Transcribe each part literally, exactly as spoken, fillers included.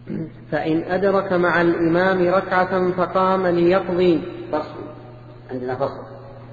فإن أدرك مع الإمام ركعة فقام ليقضي. فصل، عندنا فصل.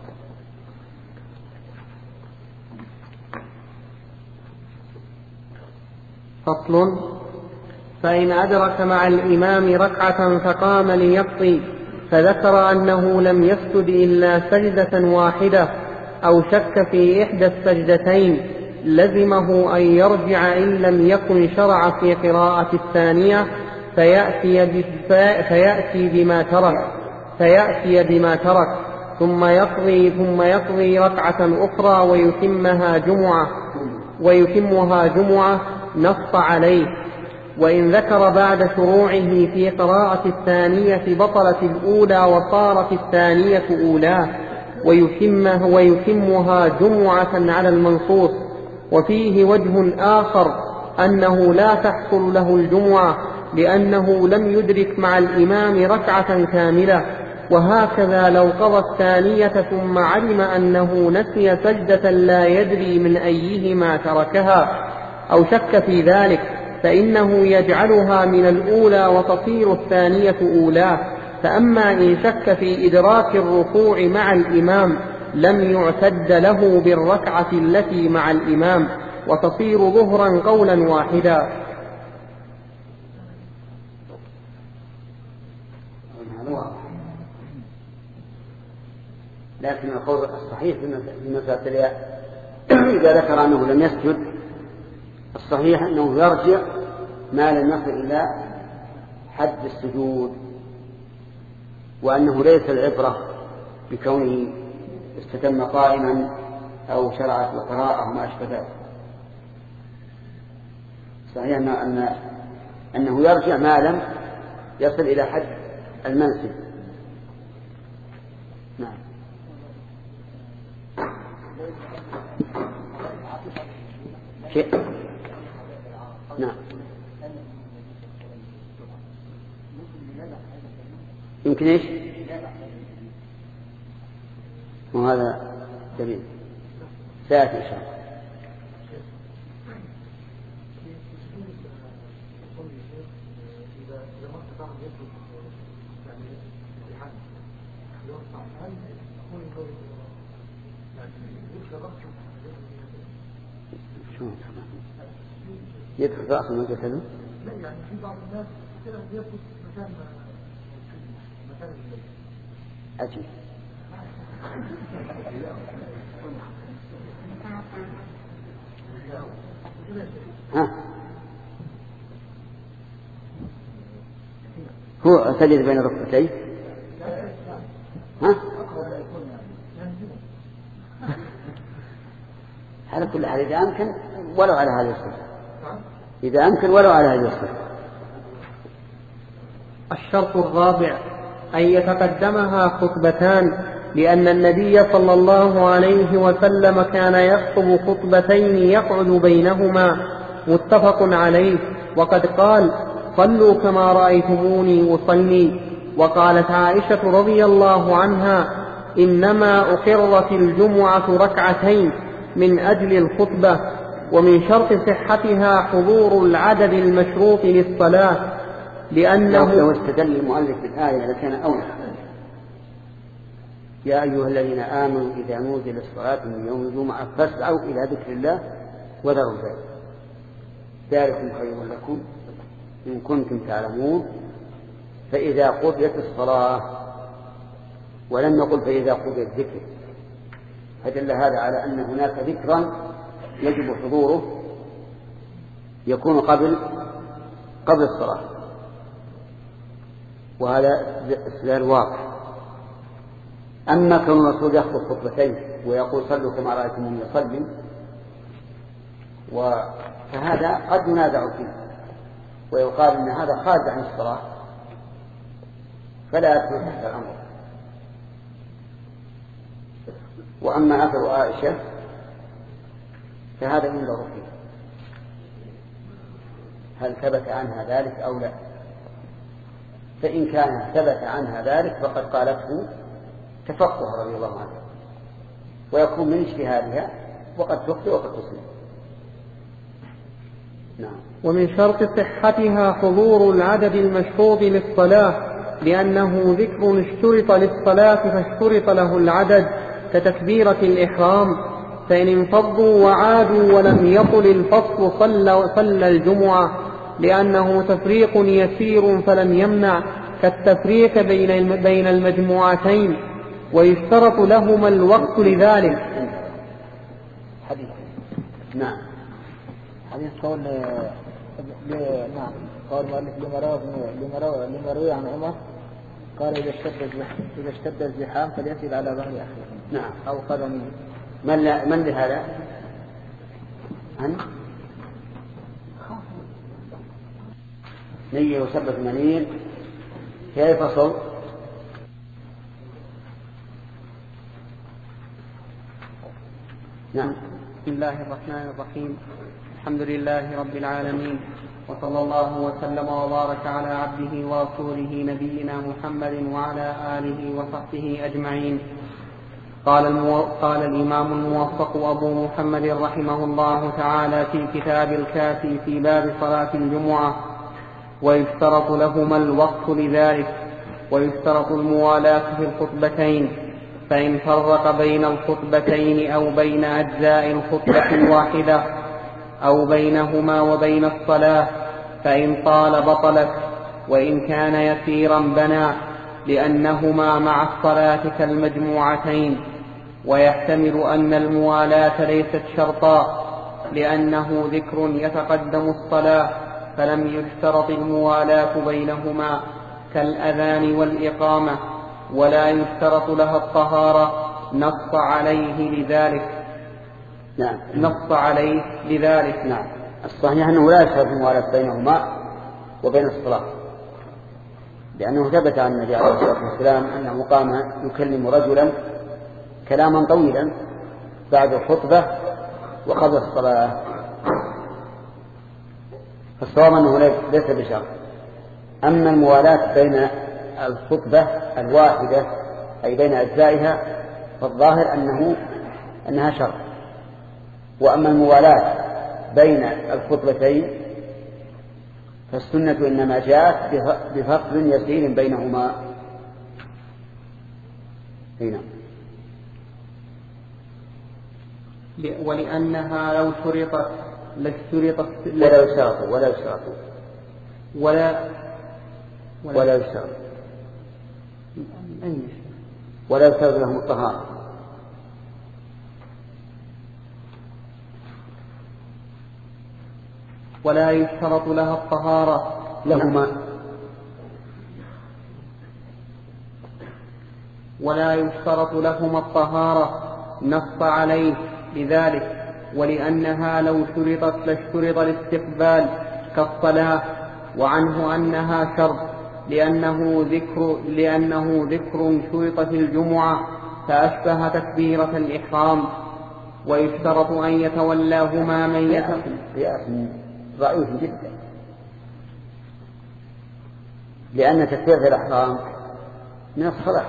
فصل. فإن أدرك مع الإمام ركعة فقام ليقضي فذكر أنه لم يسجد إلا سجدة واحدة أو شك في إحدى السجدتين لزمه أن يرجع إن لم يكن شرع في قراءة الثانية فيأتي, فيأتي بما ترك فيأتي بما ترك ثم يقضي ثم يقضي ركعة أخرى ويتمها جمعة ويتمها جمعة نص عليه. وإن ذكر بعد شروعه في قراءة الثانية بطلت الأولى وصارت الثانية أولى ويتمها, ويتمها جمعة على المنصوص. وفيه وجه آخر أنه لا تحصل له الجمعة لأنه لم يدرك مع الإمام ركعة كاملة. وهكذا لو قضى الثانية ثم علم أنه نسي سجدة لا يدري من أيهما تركها أو شك في ذلك فإنه يجعلها من الأولى وتصير الثانية أولى. فأما إن شك في إدراك الركوع مع الإمام لم يعتد له بالركعة التي مع الإمام وتصير ظهرا قولا واحدا. لكن القول الصحيح في المسألة إذا ذكر أنه لم يسجد الصحيح أنه يرجع ما لم يصل إلى حد السجود، وأنه ليس العبرة بكونه استتم قائما أو شرع في القراءة وما أشبه ذلك. صحيح أن أنه يرجع ما لم يصل إلى حد المنسب. نعم. شيء. نعم. يمكن إيش؟ وهذا دليل سيأتي إن شاء الله. يدخل في أصل مجلس هذا؟ لا، يعني في بعض الناس كده يدخل مكان مكان البيت. عجيب. ها؟ هو سجد بين الركبتين؟ ها؟ على كل حال إذا أمكن ولو على هذا الصفة، إذا أمكن ولو على هذا الصفة. الشرط الرابع أن يتقدمها خطبتان، لأن النبي صلى الله عليه وسلم كان يخطب خطبتين يقعد بينهما، متفق عليه. وقد قال: صلوا كما رأيتموني أصلي. وقالت عائشة رضي الله عنها: إنما أقرت الجمعة ركعتين من أجل الخطبة. ومن شرط صحتها حضور العدد المشروط للصلاة، لأنه لو استدل المؤلف بالآية لكان أولى. يا أيها الذين آمنوا إذا نودي للصلاة من يوم الجمعة فاسعوا إلى ذكر الله وذروا البيع ذلكم خير لكم إن كنتم تعلمون. فإذا قضيت الصلاة، ولم يقل فإذا قضي الذكر، فدل هذا على أن هناك ذكرا يجب حضوره يكون قبل قبل الصلاة، وهذا استدلال واضح. أما كون الرسول يخطب خطبتين ويقول صلوا كما رأيتموني أصلي، فهذا قد ينازع فيه ويقال أن هذا خارج عن الصلاة، فلا يدخل تحت الأمر. وأما أثر عائشة فهذا ينظر فيه، هل ثبت عنها ذلك أو لا؟ فإن كان ثبت عنها ذلك فقد قالته تفقه رضي الله عنه، ويكون من اجتهادها وقد تخطئ وقد تصيب. نعم. ومن شرط صحتها حضور العدد المشروط للصلاة، لأنه ذكر اشترط للصلاة فاشترط له العدد كتكبيرة الإحرام، فإن انفضوا وعادوا ولم يطل الفصل صلى, صلى الجمعة، لأنه تفريق يسير فلم يمنع كالتفريق بين بين المجموعتين، ويشترط لهما الوقت لذلك. حديث نعم حديث قول ل... نعم قال مؤلف لما روي عن عمر قال إذا اشتد إذا اشتد الزحام فليسجد على ظهر أخيه. نعم. أو قدمه. من لا من لهذا؟ عن مية وسبعة وثمانين في أي فصل؟ نعم. بسم الله الرحمن الرحيم. الحمد لله رب العالمين، وصلى الله وسلم وبارك على عبده ورسوله نبينا محمد وعلى آله وصحبه أجمعين. قال, المو... قال الإمام الموفق أبو محمد رحمه الله تعالى في كتاب الكافي في باب صلاة الجمعة: ويشترط لهما الوقت لذلك، ويشترط الموالاة في الخطبتين، فإن فرق بين الخطبتين أو بين أجزاء الخطبة الواحدة أو بينهما وبين الصلاة فإن طال بطلت، وإن كان يسيرا بنى، لأنهما مع الصلاة كالمجموعتين. ويحتمل أن الموالاة ليست شرطا، لأنه ذكر يتقدم الصلاة فلم يشترط الموالاة بينهما كالأذان والإقامة، ولا يشترط لها الطهارة، نص عليه لذلك. نعم. نص عليه لذلك. نعم. الصحيح أنه لا يشترط الموالاة بينهما وبين الصلاة، لأنه ثبت عن النبي عليه الصلاة والسلام أنه قام يكلم رجلا كلاما طويلا بعد الخطبة وقبل الصلاة، فالصواب أنه ليس بشرط. أما الموالاة بين الخطبة الواحدة أي بين أجزائها فالظاهر أنه أنها شرط. وأما الموالاة بين الخطبتين فالسنة إنما جاءت بفصل يسير بينهما. هنا. ولأنها لو شرطت لاشترطت ولا يشترط ولا يشترط ولا ولا يشترط ولا يشترط لهم الطهارة. ولا يشترط لها الطهارة لهما ولا يشترط لهما الطهارة، نص عليه لذلك. ولأنها لو شرطت لاشترط الاستقبال كالصلاة، وعنه أنها شرط لأنه ذكر لأنه ذكر شرط في الجمعة فأشبه تكبيرة الإحرام. ويشترط أن يتولاهما من يتولى ضعيف جدا، لأن تكبيرة الإحرام من الصلاة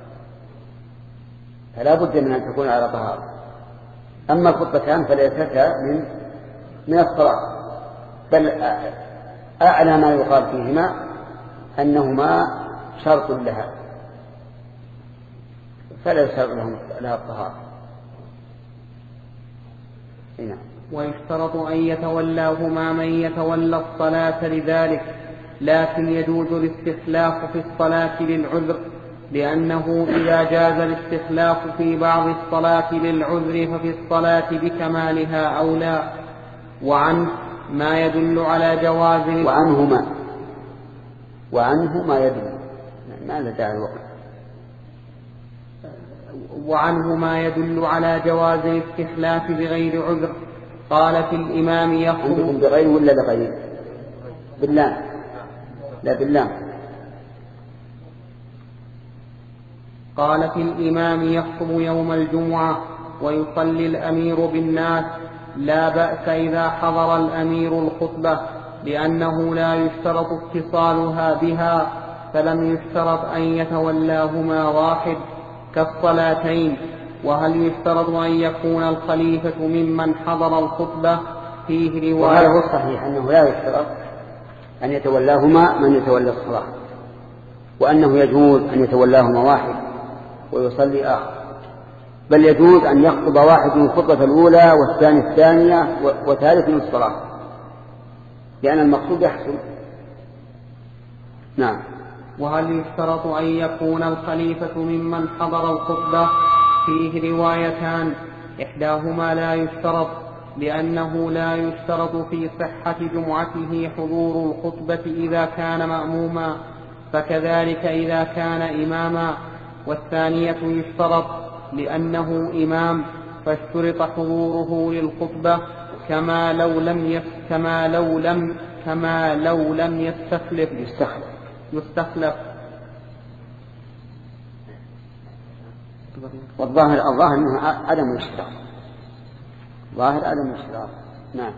فلا بد من أن تكون على طهارة. أما الخطبتان فليستا من من الصلاة، بل أعلى ما يقال فيهما أنهما شرط لها فلا يشترط لها الطهارة. هنا. ويشترط أن يتولاهما من يتولى الصلاة لذلك، لكن يجوز الاستخلاف في الصلاة للعذر، لأنه إذا جاز الاستخلاف في بعض الصلاة للعذر ففي الصلاة بكمالها أولى. وعنه ما يدل على جواز وعنهما وعنه ما يدل ما لدى الوقت وعنه ما يدل على جواز الاستخلاف بغير عذر. قال في الإمام يخطب عندكم بغير ولا بغير؟ بالله لا بالله. قال في الإمام يخطب يوم الجمعة ويصلي الأمير بالناس، لا بأس إذا حضر الأمير الخطبة، لأنه لا يشترط اتصالها بها، فلم يشترط أن يتولاهما واحد كالصلاتين. وهل يشترط أن يكون الخليفة ممن حضر الخطبة؟ فيه رواية. وهذا هو الصحيح أنه لا يشترط أن يتولاهما من يتولى الصلاة، وأنه يجوز أن يتولاهما واحد ويصلي آخر، بل يجوز أن يخطب واحد من الخطبة الأولى والثاني الثانية وثالث من الصلاة، لأن المقصود يحصل. نعم. وهل يشترط أن يكون الخليفة ممن حضر الخطبة؟ فيه روايتان، إحداهما لا يشترط، لأنه لا يشترط في صحة جمعته حضور الخطبة إذا كان مأموما، فكذلك إذا كان إماما. والثانية يشترط لأنه إمام، فاشترط حضوره للخطبة كما لو لم يس كما لو لم كما لو لم يستخلف يستخلف يستخلف والظاهر الظاهر أنه عدم الاشتراط، ظاهر عدم الاشتراط. نعم.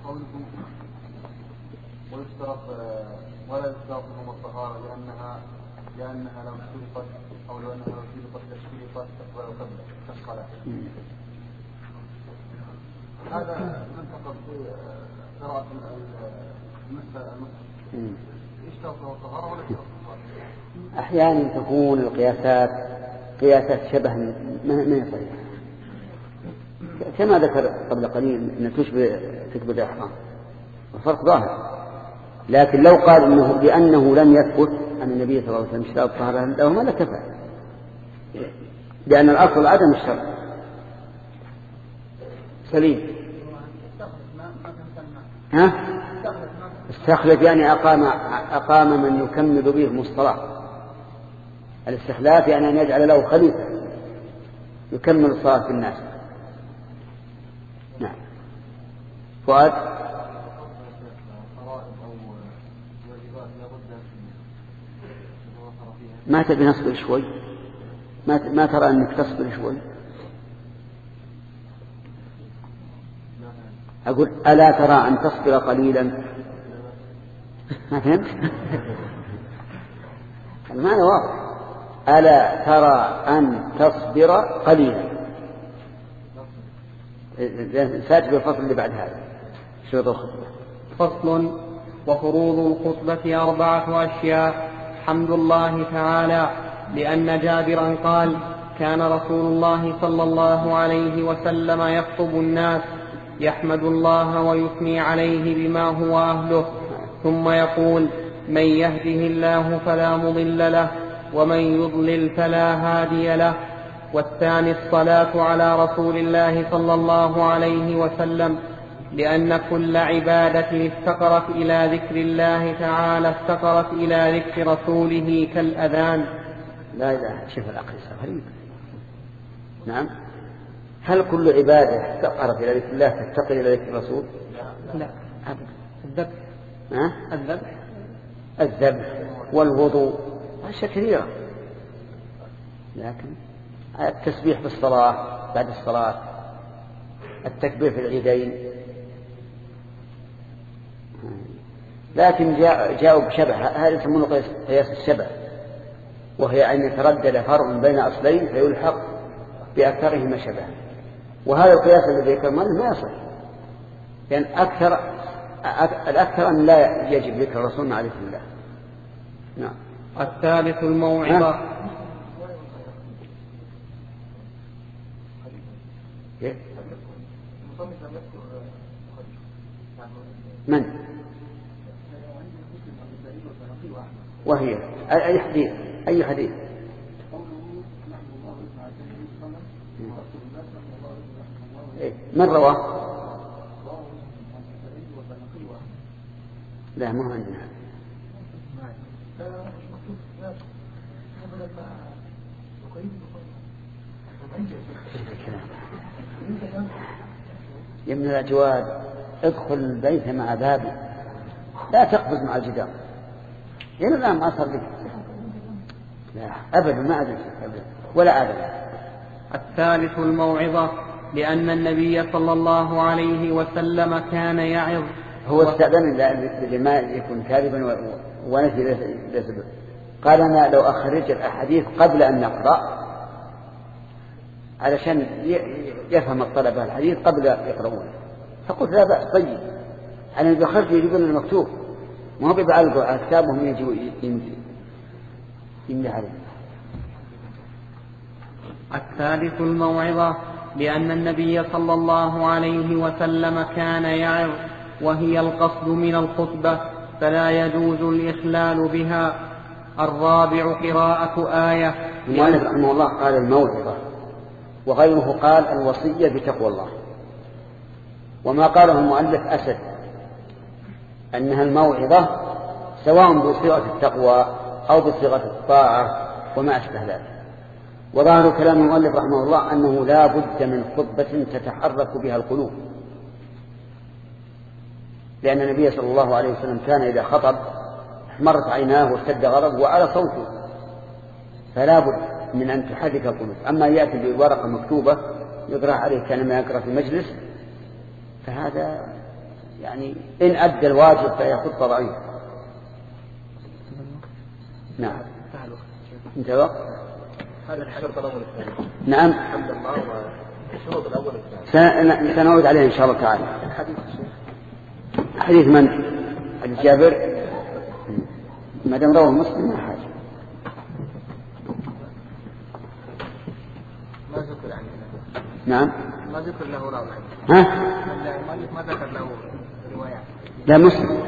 ويشترط ولا يشترط لهم الطهارة لأنها لأنها لو اشترطت أو لو أنها لو اشترطت لاشترطت تقبل قبل كالصلاة. هذا منتقد في قراءة المسألة المسألة يشترط له الطهارة ولا يشترط الطهارة. أحيانا تكون القياسات قياسات شبه ما هي صحيحة، كما ذكر قبل قليل أن تشبه تكبر الإحرام، الفرق ظاهر. لكن لو قال إنه لأنه لم يثبت أن النبي صلى الله عليه وسلم اشترط الطهارة لهما لكفى، لأن الأصل عدم الشرط. سليم. ها؟ استخلف يعني أقام أقام من يكمل به الصلاة. الاستخلاف يعني أن يجعل له خليفة يكمل الصلاة الناس. نعم. فؤاد. ما تبي نصبر شوي؟ ما ما ترى أنك تصبر شوي؟ أقول ألا ترى أن تصبر قليلا؟ ما فهمت؟ المعنى واضح. ألا ترى أن تصبر قليلا؟ ساجب الفصل اللي بعد هذا شروط الخطبة. فصل. وفروض الخطبة أربعة أشياء: حمد الله تعالى، لأن جابرا قال: كان رسول الله صلى الله عليه وسلم يخطب الناس يحمد الله ويثني عليه بما هو أهله، ثم يقول: من يهده الله فلا مضل له ومن يضلل فلا هادي له. والثاني الصلاة على رسول الله صلى الله عليه وسلم، لأن كل عبادة افتقرت إلى ذكر الله تعالى افتقرت إلى ذكر رسوله كالأذان. لا إله. شوف العقل غريب. نعم. هل كل عبادة افتقرت إلى ذكر الله تفتقر إلى ذكر الرسول؟ لا أبدا. الذبح. ها؟ الذبح الذبح والوضوء أشياء كثيرة، لكن التسبيح في الصلاة بعد الصلاة، التكبير في العيدين، لكن جاء جاءوا بشبه. هذا يسمونه قياس الشبه، وهي أن يتردد فرع بين أصلين فيلحق بأكثرهما شبه. وهذا القياس الذي ذكر ما يصح، لأن يعني أكثر الأكثر أن لا يجب ذكر الرسول عليه الله. نعم. الثالث الموعظة. من؟ وهي أي حديث؟ أي حديث؟ من رواه؟ لا، ما عندنا. يا ابن الأجواد، ادخل البيت مع بابي، لا تقفز مع الجدار. إلى الآن ما أصل لك. لا أبدا، ما أدري ولا أبدا. الثالث الموعظة، لأن النبي صلى الله عليه وسلم كان يعظ. هو استأذن لما يكون كاذبا ونسي ليس. قال: أنا لو أخرج الأحاديث قبل أن نقرأ علشان يفهم الطلبة الحديث قبل يقرؤون، فقلت لا بأس طيب، أنا إذا خرجوا يجيبون المكتوب ما هو بيعلقوا على كتابهم يجوا يملي عليه. الثالث الموعظة، لأن النبي صلى الله عليه وسلم كان يعظ وهي القصد من الخطبة فلا يجوز الإخلال بها. الرابع قراءة آية. المؤلف رحمه الله قال الموعظة، وغيره قال الوصية بتقوى الله، وما قاله المؤلف أسد أنها الموعظة سواء بصيغة التقوى أو بصيغة الطاعة وما أشبه ذلك. وظاهر كلام المؤلف رحمه الله أنه لا بد من خطبة تتحرك بها القلوب، لأن النبي صلى الله عليه وسلم كان إذا خطب احمرت عيناه واشتد غضبه وعلى صوته، فلا بد من أن تحرك القلوب. أما يأتي بورقة مكتوبة يقرأ عليه كانما يقرأ في مجلس فهذا يعني إن أدى الواجب فهي خطبة ضعيفة. نعم انت وقت هذا الشرط الأول الثاني. نعم الحمد لله. الشرط الأول الثاني سنعود عليه إن شاء الله تعالى. الحديث حديث من؟ حديث جابر ما دام رواه مسلم ما حاجة. ما ذكر يعني. نعم ما ذكر له راوي. ها؟ ما ذكر له روايات. لا مسلم.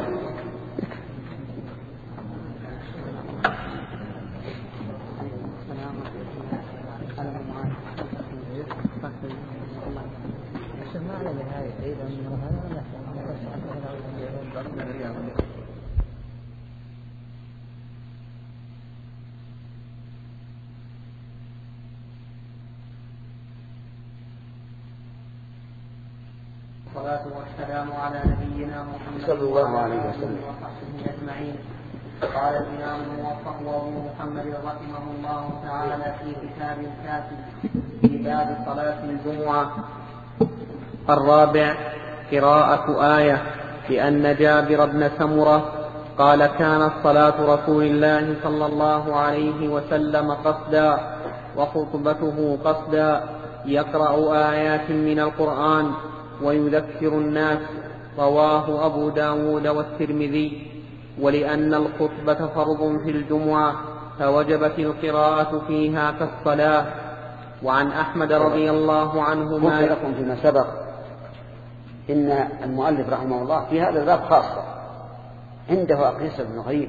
والصلاة والسلام على نبينا محمد صلى الله عليه وسلم وصحبه أجمعين. قال الإمام الموفق وأبو محمد رحمه الله تعالى في كتاب الكافي في باب صلاة الجمعة. الرابع قراءة آية، لأن جابر بن سمرة قال كانت صلاة رسول الله صلى الله عليه وسلم قصدا وخطبته قصدا يقرأ آيات من القرآن ويذكر الناس. رواه أبو داود والترمذي. ولأن الخطبة فرض في الجمعة فوجبت القراءة فيها كالصلاة. وعن أحمد رضي الله عنه ما قلت لكم فيما سبق إن المؤلف رحمه الله في هذا الباب خاصة عنده أقيسة بن غريب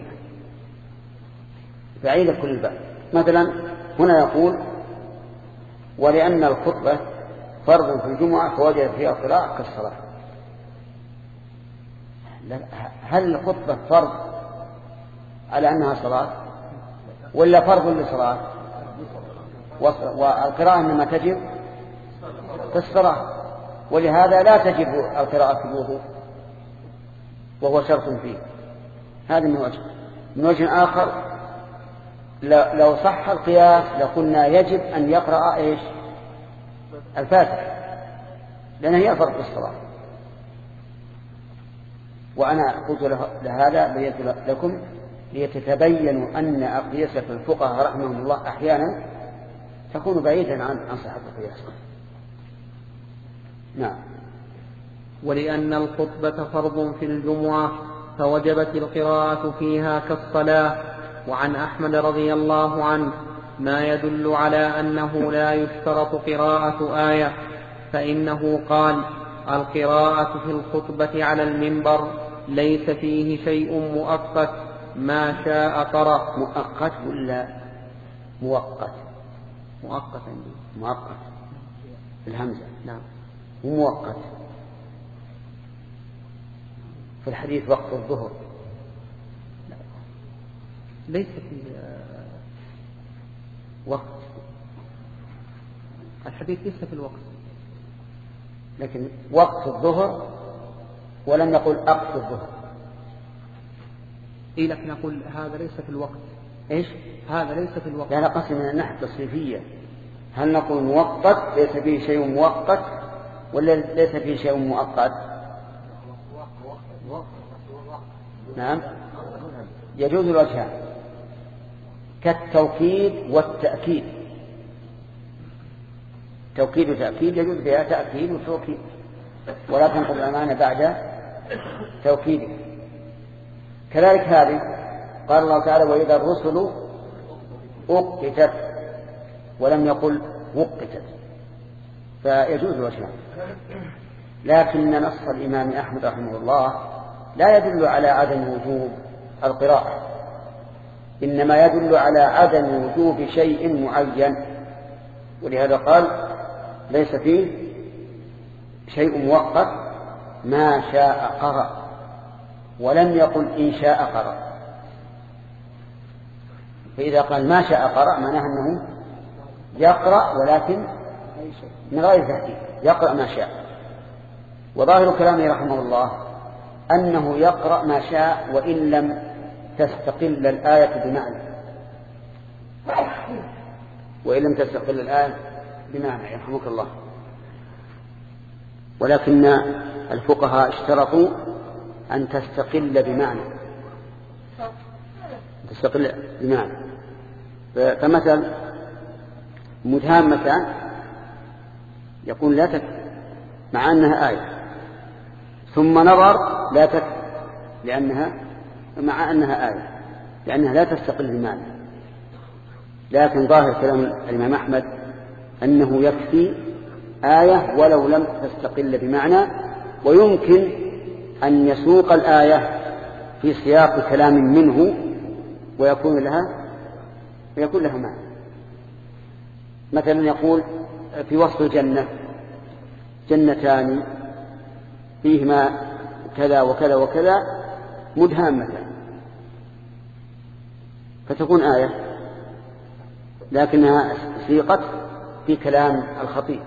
بعيدة كل الباب. مثلا هنا يقول ولأن الخطبة فرض في الجمعة فوجب فيها القراءة كالصلاة. هل الخطبة فرض على أنها صلاة ولا فرض للصلاة؟ والقراءة إنما تجب كالصلاة، ولهذا لا تجب القراءة في الوضوء وهو شرط فيه. هذا من وجه. من وجه آخر لو صح القياس لقلنا يجب أن يقرأ إيش؟ الفاتحة، لأنها هي فرض الصلاة. وأنا قلت لهذا بيت لكم ليتتبينوا أن أقيسة الفقهاء رحمهم الله أحيانا تكون بعيدا عن عن صحة القياس. نعم. ولأن الخطبة فرض في الجمعة فوجبت القراءة فيها كالصلاة. وعن أحمد رضي الله عنه ما يدل على أنه لا يشترط قراءة آية، فإنه قال القراءة في الخطبة على المنبر ليس فيه شيء مؤقت ما شاء قرأ. مؤقت ولا مؤقت؟ مؤقت عندي. مؤقت الهمزة. نعم. ومؤقت في الحديث وقت الظهر ليس في وقت. الحديث ليس في الوقت، لكن وقت الظهر ولم نقل أقصى الظهر. إيه لكن نقول هذا ليس في الوقت. إيش؟ هذا ليس في الوقت. لا قسم من الناحية التصريفية. هل نقول مؤقت ليس فيه شيء مؤقت ولا ليس فيه شيء مؤقت؟ نعم يجوز الوجهان كالتوكيد والتأكيد. توكيد وتأكيد يجوز فيها تأكيد وتوكيد. ولا تنقض الأمانة بعد توكيده. كذلك هذه قال الله تعالى وإذا الرسل أقتت ولم يقل وقتت، فيجوز الوجهان. لكن نص الإمام أحمد رحمه الله لا يدل على عدم وجوب القراءة، إنما يدل على عدم وجوب شيء معين، ولهذا قال ليس فيه شيء موقت ما شاء قرأ، ولم يقل إن شاء قرأ. فإذا قال ما شاء قرأ معناه أنه يقرأ ولكن من غير تحديد، يقرأ ما شاء. وظاهر كلامه رحمه الله أنه يقرأ ما شاء وإن لم تستقل الآية بمعنى، وإن لم تستقل الآية بمعنى يرحمك الله. ولكن الفقهاء اشترطوا أن تستقل بمعنى، تستقل بمعنى. فمثل مدهامتان يقول لا تكفي مع أنها آية، ثم نظر لا تكفي لأنها مع أنها آية، لأنها لا تستقل بمعنى. لكن ظاهر كلام الإمام أحمد أنه يكفي آية ولو لم تستقل بمعنى، ويمكن أن يسوق الآية في سياق كلام منه ويكون لها ويكون لها معنى. مثلا يقول في وصف الجنة جنتان فيهما كذا وكذا وكذا مدهامة، فتكون آية لكنها سيقت في كلام الخطيب.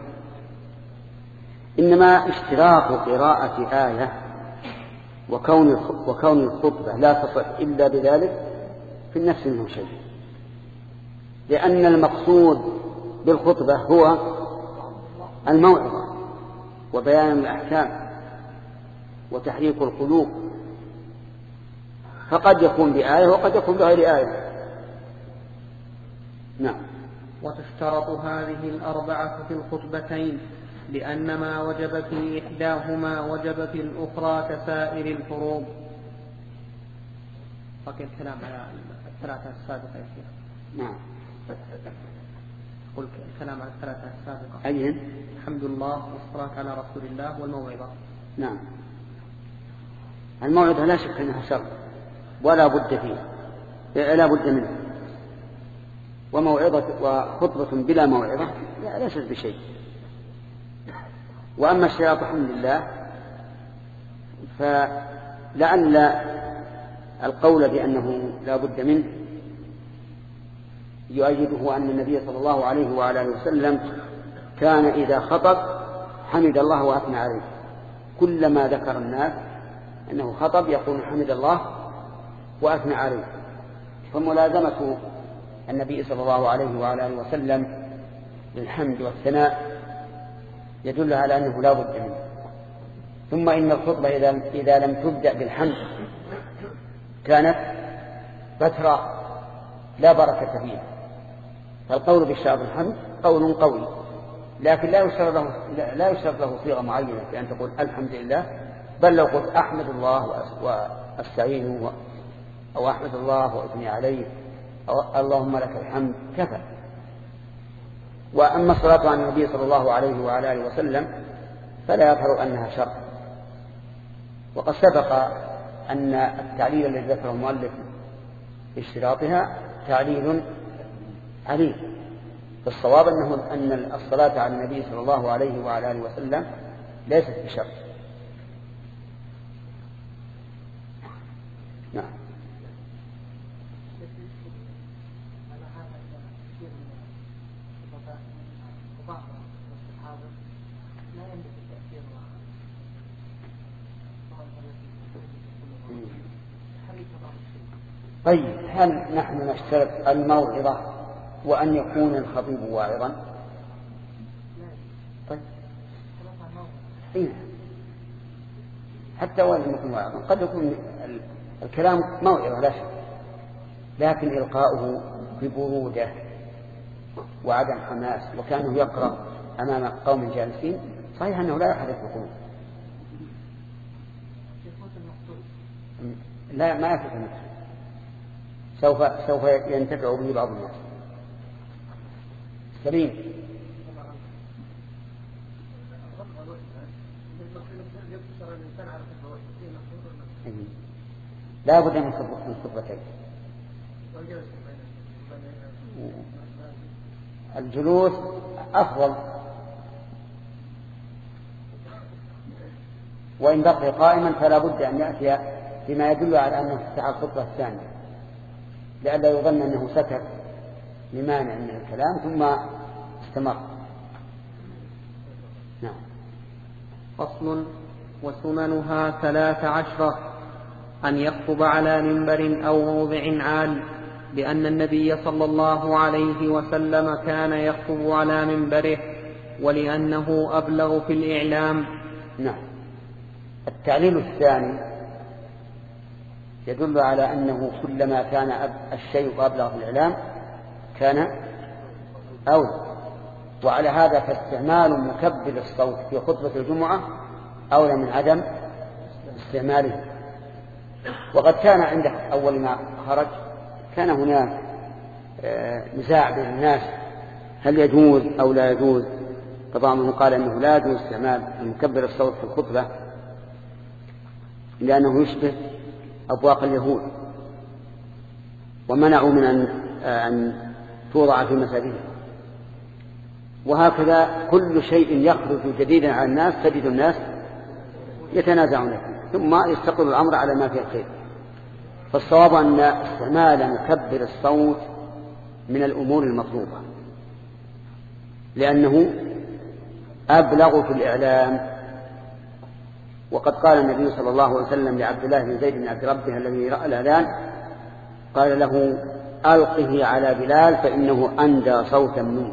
إنما اشتراط قراءة آية وكون وكون الخطبة لا تصح إلا بذلك في النفس منه شيء، لأن المقصود بالخطبة هو الموعظة وبيان الأحكام وتحريك القلوب، فقد يكون بآية وقد يكون بغير آية. نعم. وتشترط هذه الأربعة في الخطبتين، لأن ما وجب في إحداهما وجب في الأخرى كسائر الفروض. بقي الكلام على الثلاثة السابقة يا شيخ. نعم. قل الكلام على الثلاثة السابقة. أيهن؟ الحمد لله والصلاة على رسول الله والموعظة. نعم. الموعظة لا شك أنها شر ولا بد فيه، لا بد منه. وموعظة وخطبة بلا موعظة لا ليست بشيء. وأما الشراط الحمد لله فلعل القول بأنه لا بد منه يؤيده أن النبي صلى الله عليه وعلى آله وسلم كان إذا خطب حمد الله وأثنى عليه، كلما ذكر الناس أنه خطب يقول حمد الله وأثنى عليه. فملازمة النبي صلى الله عليه وعلى آله وسلم للحمد والثناء يدل على أنه لا بد منه. ثم إن الخطبة إذا, إذا لم تبدأ بالحمد كانت فترة لا بركة فيها. فالقول بالشعب الحمد قول قوي، لكن لا يشترط له, لا يشترط له صيغة معينة بأن تقول الحمد لله، بل لو قلت أحمد الله وأستعينه أو أحمد الله وأثني عليه أو اللهم لك الحمد كفى. وأما الصلاة على النبي صلى الله عليه وعلى آله وسلم فلا يظهر أنها شرط. وقد سبق أن التعليل الذي ذكره المؤلف باشتراطها تعليل عليل. فالصواب أنه أن الصلاة على النبي صلى الله عليه وعلى آله وسلم ليست بشرط. نعم. طيب هل نحن نشترط الموعظة وأن يكون الخطيب واعظا؟ طيب إيه؟ حتى وإن لم يكن واعظا قد يكون الكلام موعظة لا شك، لكن إلقاؤه ببرودة وعدم حماس وكانه يقرأ أمام قوم جالسين صحيح أنه لا يحرك القلوب، لا ما يتفهم، سوف سوف ينتفع به بعض الناس. سليم. لا بد من خطبتين. الجلوس أفضل، وإن بقي قائما فلا بد أن يأتي بما يدل على أنه افتتح الخطبة الثانية، لئلا يظن أنه سكت لمانع من الكلام ثم استمر. نعم. فصل. وسننها ثلاث عشرة: أن يخطب على منبر أو موضع عال، لأن النبي صلى الله عليه وسلم كان يخطب على منبره، ولأنه أبلغ في الإعلام. نعم. التعليل الثاني يدل على أنه كلما كان الشيء أبلغ في الإعلام كان أولى، وعلى هذا فاستعمال مكبر الصوت في خطبة الجمعة أولى من عدم استعماله. وقد كان عند أول ما خرج كان هناك نزاع بين الناس هل يجوز أو لا يجوز، فبعضهم قال أنه لا يجوز استعمال مكبر الصوت في الخطبة لأنه يشبه أبواق اليهود، ومنعوا من أن توضع في مساجدهم. وهكذا كل شيء يخرج جديدا على الناس تجد الناس يتنازعون فيه، ثم يستقر الأمر على ما فيه الخير. فالصواب أن استعمال مكبر الصوت من الأمور المطلوبة، لأنه أبلغ في الإعلام. وقد قال النبي صلى الله عليه وسلم لعبد الله بن زيد بن عبد ربه الذي رأى الأذان، قال له: ألقه على بلال فإنه أندى صوتا منه.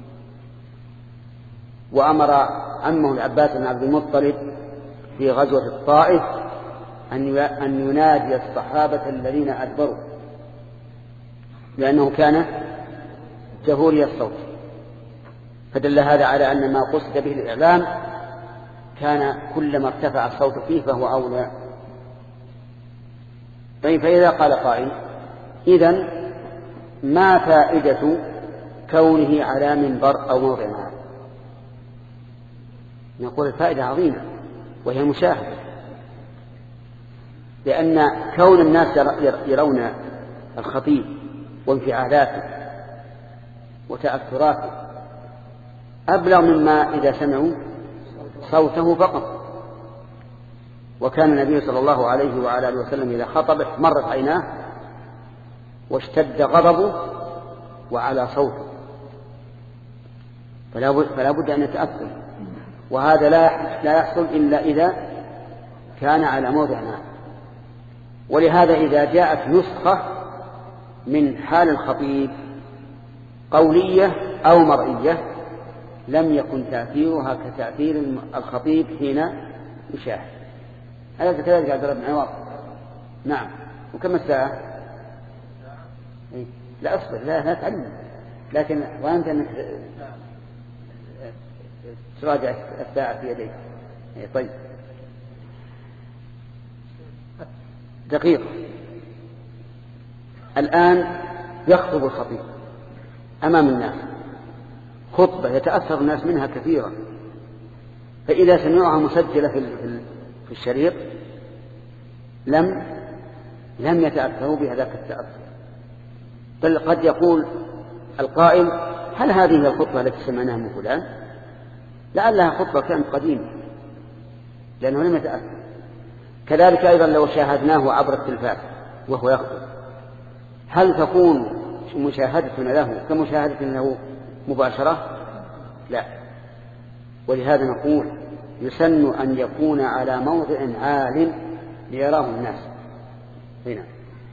وأمر عمه العباس بن عبد المطلب في غزوة الطائف أن ينادي الصحابة الذين أدبروا، لأنه كان جهوري الصوت. فدل هذا على أن ما قصد به الإعلام كان كلما ارتفع الصوت فيه فهو أولى. طيب، فإذا قال قائل: إذن ما فائدة كونه على منبر أو موضع عام؟ نقول الفائدة عظيمة وهي المشاهدة، لأن كون الناس يرون الخطيب وانفعالاته وتأثراته أبلغ مما إذا سمعوا صوته فقط. وكان النبي صلى الله عليه وعلى آله وسلم إذا خطب احمرت عيناه واشتد غضبه وعلى صوته، فلا بد أن يتأثر، وهذا لا يحصل إلا إذا كان على موضع عام. ولهذا إذا جاءت نسخة من حال الخطيب قولية أو مرئية لم يكن تأثيرها كتأثير الخطيب حين يشاهد. أليس كذلك عبد الله بن عمر؟ نعم. وكم الساعة؟ إيه؟ لا أصبر، لا لا تعلم، لكن وأنت أنك تراجع الساعة في يديك. إيه طيب. دقيقة. الآن يخطب الخطيب أمام الناس خطبة يتأثر الناس منها كثيرا، فإذا سمعوها مسجلة في الشريط لم لم يتأثروا بهذاك التأثر، بل قد يقول القائل: هل هذه هي الخطبة التي سمعناها من فلان؟ لعلها خطبة كانت قديمة لأنه لم يتأثر. كذلك أيضا لو شاهدناه عبر التلفاز وهو يخطب، هل تكون مشاهدتنا له كمشاهدة له مباشرة؟ لا. ولهذا نقول يسن أن يكون على موضع عال ليراه الناس هنا.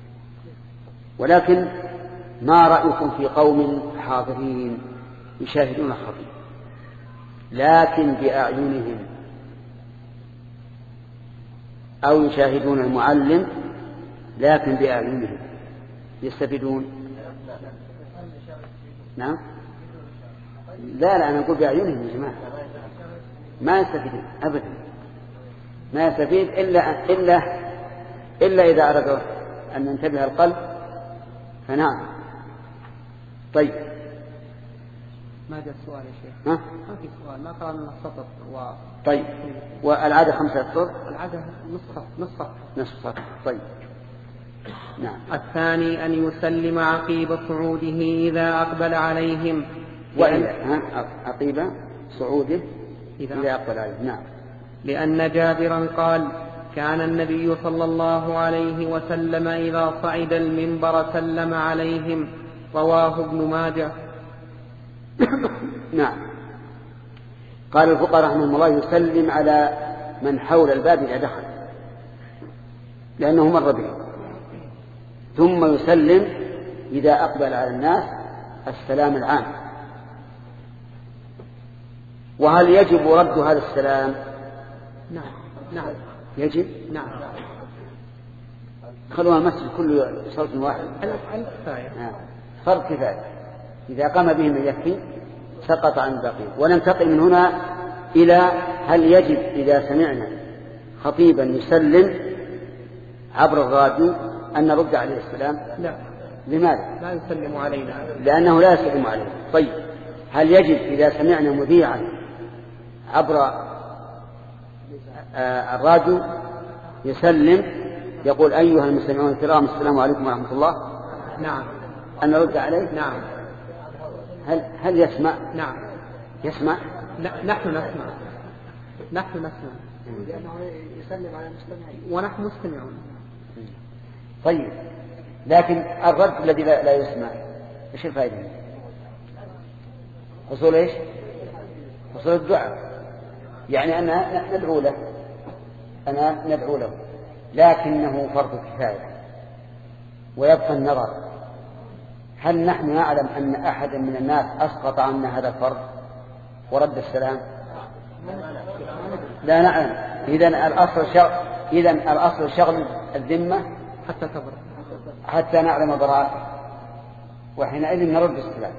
ولكن ما رأيكم في قوم حاضرين يشاهدون الخطيب لكن بأعينهم، أو يشاهدون المعلم لكن بأعينهم، يستفيدون؟ نعم. لا لا أنا أقول بأعينهم يا جماعة، ما يستفيدون أبدا، ما يستفيد إلا إلا إلا إذا أراد أن ينتبه القلب فنعم. طيب ما جاء السؤال يا شيخ؟ ها؟ ما في سؤال، ما قرأنا السطر و... طيب والعادة خمسة سطور؟ العادة نصف نصف نصف سطر. طيب نعم. الثاني أن يسلم عقيب صعوده إذا أقبل عليهم. وإذا عقيب صعوده إذا, إذا أقبل عليهم. نعم. لأن جابرا قال كان النبي صلى الله عليه وسلم إذا صعد المنبر سلم عليهم. رواه ابن ماجه. نعم. قال الفقهاء رحمهم الله يسلم على من حول الباب إذا دخل لأنه مر به، ثم يسلم إذا أقبل على الناس السلام العام. وهل يجب رد هذا السلام؟ نعم. نعم يجب. نعم. خلوها المسجد كله صوت واحد. الكفاية. فرض كفاية. إذا قام به من يكفي سقط عن البقية. وننتقل من هنا إلى هل يجب إذا سمعنا خطيبا يسلم عبر الراديو أن نرد عليه السلام؟ لا. لماذا؟ لا يسلم علينا لأنه لا يسلم عليه. طيب هل يجب إذا سمعنا مذيعا عبر الراديو يسلم يقول أيها المستمعون الكرام السلام عليكم ورحمة الله؟ نعم. أن نرد عليه؟ نعم. هل هل يسمع؟ نعم. يسمع؟ لا نحن نسمع. نحن نسمع. لأنه يسلم على المستمعين ونحن مستمعون. طيب لكن الرد الذي لا, لا يسمع ايش الفائدة؟ حصول ايش؟ حصول الدعاء، يعني أنا ندعو له أنا ندعو له لكنه فرض كفاية. ويبقى النظر هل نحن نعلم أن أحدا من الناس أسقط عنا هذا الفرض ورد السلام؟ لا نعلم. إذن الأصل شغل إذن الأصل شغل الذمة حتى تبرأ حتى نعلم براءته، وحينئذ نرد السلام.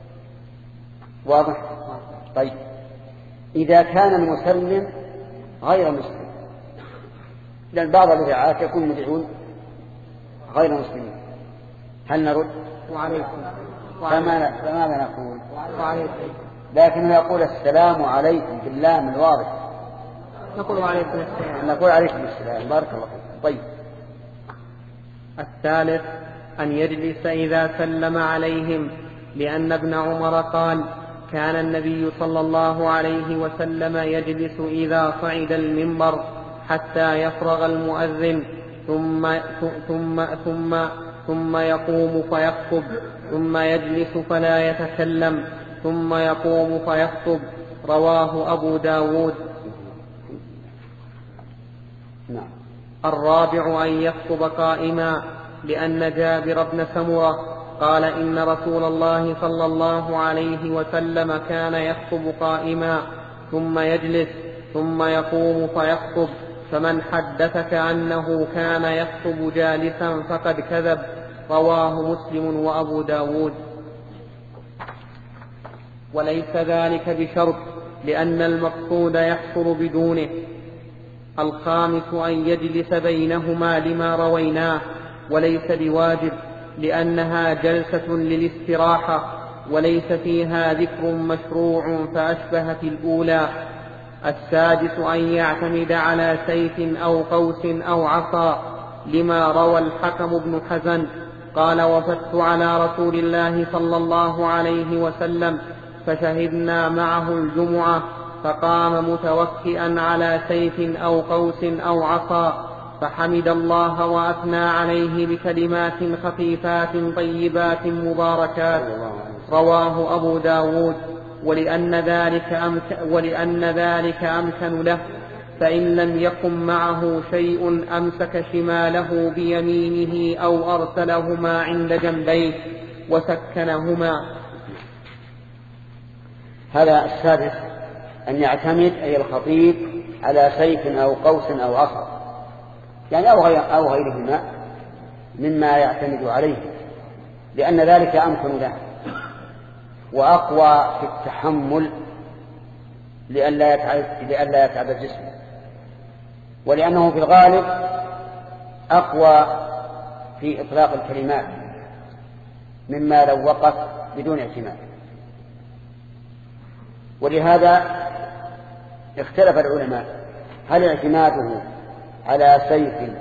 واضح؟ طيب إذا كان المسلم غير مسلم، لأن بعض الإذاعات يكون مذيعون غير مسلمين، هل نرد؟ وعليكم. فما فماذا نقول؟ وعليكم. لكنه يقول السلام عليكم باللام الواضح. نقول وعليكم السلام. نقول عليكم السلام. بارك الله فيك. طيب الثالث أن يجلس إذا سلم عليهم، لأن ابن عمر قال كان النبي صلى الله عليه وسلم يجلس إذا صعد المنبر حتى يفرغ المؤذن ثم ثم ثم ثم يقوم فيخطب ثم يجلس فلا يتكلم ثم يقوم فيخطب. رواه أبو داود. نعم. الرابع أن يخطب قائما، لأن جابر بن سمرة قال إن رسول الله صلى الله عليه وسلم كان يخطب قائما ثم يجلس ثم يقوم فيخطب، فمن حدثك أنه كان يخطب جالسا فقد كذب. رواه مسلم وأبو داود. وليس ذلك بشرط، لأن المقصود يحصل بدونه. الخامس أن يجلس بينهما لما رويناه، وليس بواجب، لأنها جلسة للاستراحة وليس فيها ذكر مشروع فأشبهت الأولى. السادس أن يعتمد على سيف أو قوس أو عصا، لما روى الحكم بن حزن قال وفدت على رسول الله صلى الله عليه وسلم فشهدنا معه الجمعة فقام متوكئا على سيف أو قوس أو عصا فحمد الله وأثنى عليه بكلمات خفيفات طيبات مباركات. رواه أبو داود. ولأن ذلك أمكن, ولأن ذلك أمكن له، فإن لم يقم معه شيء أمسك شماله بيمينه أو أرسلهما عند جنبيه وسكنهما. هذا السادس أن يعتمد أي الخطيب على سيف أو قوس أو عصا، يعني أو, غير أو غيرهما مما يعتمد عليه، لأن ذلك أمكن له وأقوى في التحمل لئلا يتعب الجسم، ولأنه في الغالب أقوى في إطلاق الكلمات مما لو وقف بدون اعتماد. ولهذا اختلف العلماء هل اعتماده على سيف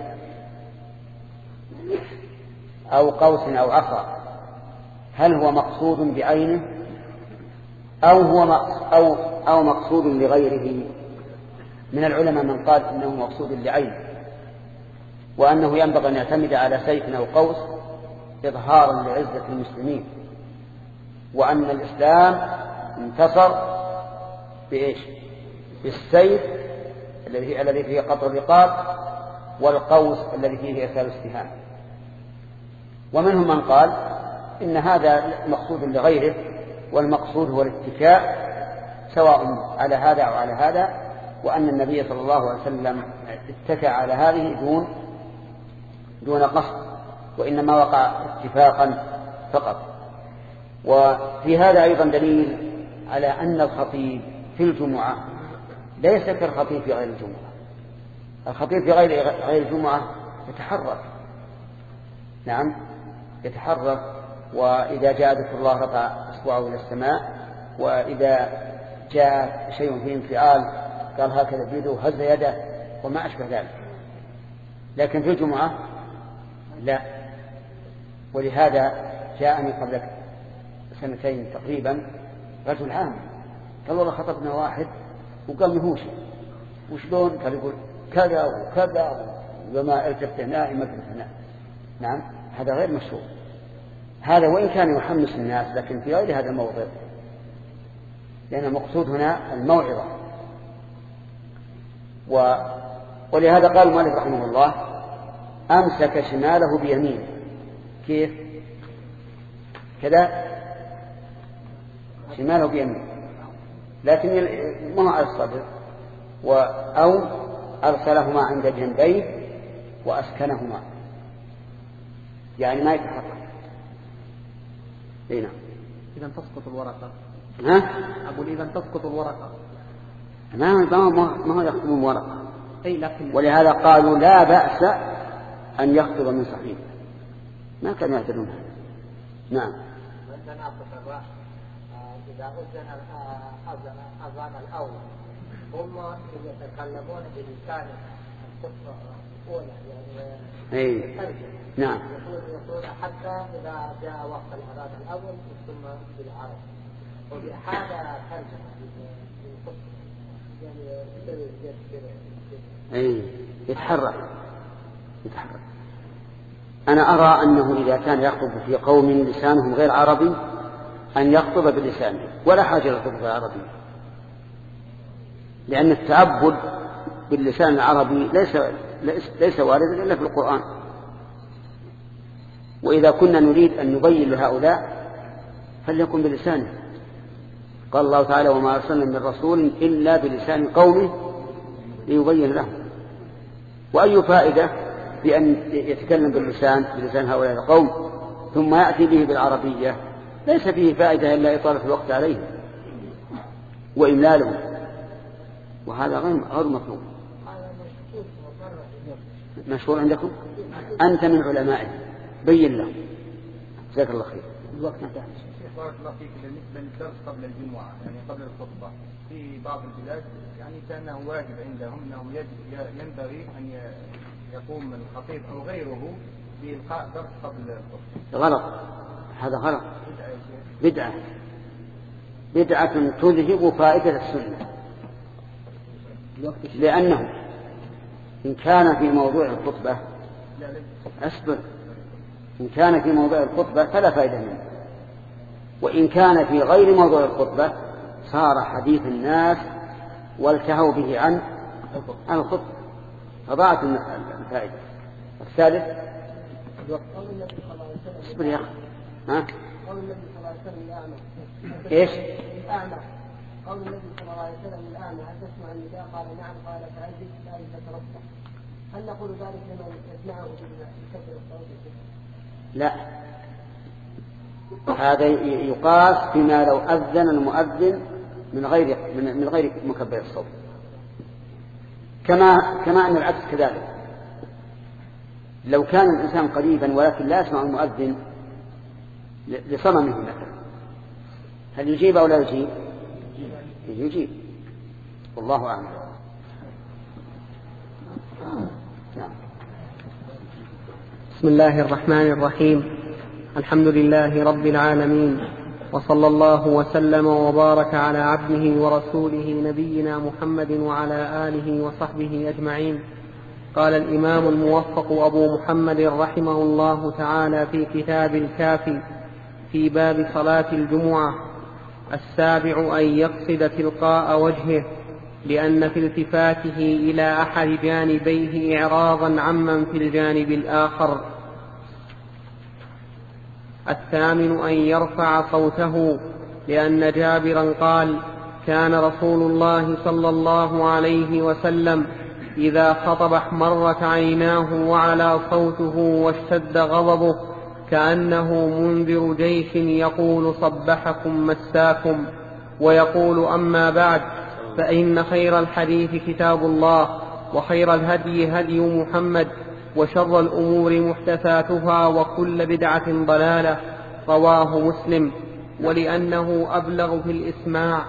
أو قوس أو عصا هل هو مقصود بعينه أو هو أو أو مقصود لغيره. من العلماء من قال إنه مقصود لعينه وأنه ينبغي أن يعتمد على سيف أو قوس إظهارا لعزة المسلمين، وأن الإسلام انتصر بإيش؟ بالسيف الذي الذي فيه قطع الرقاب والقوس الذي فيه إرسال السهام. ومنهم من قال إن هذا مقصود لغيره والمقصود هو الاتكاء سواء على هذا أو على هذا، وأن النبي صلى الله عليه وسلم اتكى على هذه دون دون قصد، وإنما وقع اتفاقا فقط. وفي هذا أيضا دليل على أن الخطيب في الجمعة ليس كالخطيب في غير الجمعة. الخطيب في غير غير الجمعة يتحرك، نعم يتحرك، وإذا جاء ذكر الله رفع إصبعه إلى السماء، وإذا جاء شيء فيه انفعال قال هكذا بيده وهز يده وما أشبه ذلك. لكن في الجمعة لا. ولهذا جاءني قبل سنتين تقريبا رجل عام قال والله خطبنا واحد وقام يهوش وشلون قال يقول كذا وكذا وما التفت هنا ما التفت هنا. نعم هذا غير مشروع. هذا وإن كان يحمس الناس لكن في غير هذا الموضع، لأن المقصود هنا الموعظة. و... ولهذا قال المؤلف رحمه الله أمسك شماله بيمينه. كيف كذا؟ شماله بيمينه لكن ما هو على الصدر، و... أو أرسلهما عند جنبيه وأسكنهما، يعني ما يتحرك. هنا إذا تسقط الورقة. ها؟ أقول إذا تسقط الورقة. ما ما ما هو يخطب ورقة. أي لكن. ولهذا قالوا لا بأس أن يخطب من صحيح، ما كانوا يعتدون. نعم. إذا أذن أذان الأول هم يتكلمون بلسان الصفة الأولى يعني. أي. نعم. يقول حتى إذا جاء وقت الأذان الأول ثم بالعرب وبهذا ترجمة للصفة يعني. أي يتحرك يتحرك. أنا أرى أنه إذا كان يخطب في قوم لسانهم غير عربي أن يخطب بلسانه ولا حاجة للخطبة العربي، لأن التعبد باللسان العربي ليس ليس واردا إلا في القرآن. وإذا كنا نريد أن نبين لهؤلاء فليكن بلسانه. قال الله تعالى وما أرسلنا من رسول إلا بلسان قومه ليبين لهم. وأي فائدة بأن يتكلم باللسان بلسان هؤلاء القوم ثم يأتي به بالعربية؟ ليس فيه فائدة إلا إطالة الوقت عليه وإملاله، وهذا غير غير مطلوب. مشهور عندكم؟ أنت من علمائه بين له. جزاك الله خير. الوقت انتهى. بارك الله فيك. بالنسبة للدرس قبل الجمعة يعني قبل الخطبة في بعض البلاد يعني كأنه واجب عندهم أنه ينبغي أن يقوم الخطيب أو غيره بإلقاء درس قبل الخطبة. غلط، هذا غلط، بدعة بدعة تذهب فائدة السنة. لأنه إن كان في موضوع الخطبة أسبر، إن كان في موضوع الخطبة فلا فائدة منه، وإن كان في غير موضوع الخطبة صار حديث الناس والتهوا به عن الخطبة فضاعت الفائدة. الثالث اصبر يا أخي. ها؟ قول النبي صلى الله عليه وسلم الأعمى. إيش؟ الأعمى. قول النبي صلى الله عليه وسلم الأعمى هل تسمع النداء؟ قال نعم. قال فأجب ذلك تتربص. هل نقول ذلك لمن يسمعه بالكسر الصوت؟ لا، هذا يقاس فيما لو أذن المؤذن من غير من غير مكبر الصوت، كما كما أن العكس كذلك. لو كان الإنسان قريبا ولكن لا يسمع المؤذن لصممه مثلا، هل يجيب أو لا يجيب؟ يجيب، والله أعلم. بسم الله الرحمن الرحيم. الحمد لله رب العالمين، وصلى الله وسلم وبارك على عبده ورسوله نبينا محمد وعلى آله وصحبه أجمعين. قال الإمام الموفق أبو محمد رحمه الله تعالى في كتاب الكافي في باب صلاة الجمعة: السابع أن يقصد تلقاء وجهه، لأن في التفاته إلى أحد جانبيه إعراضا عمن في الجانب الآخر. الثامن أن يرفع صوته، لأن جابرا قال: كان رسول الله صلى الله عليه وسلم إذا خطب احمرت عيناه وعلى صوته واشتد غضبه، كأنه منذر جيش يقول: صبحكم مساكم. ويقول: أما بعد، فإن خير الحديث كتاب الله، وخير الهدي هدي محمد، وشر الأمور محدثاتها، وكل بدعة ضلالة. رواه مسلم. ولأنه أبلغ في الإسماع.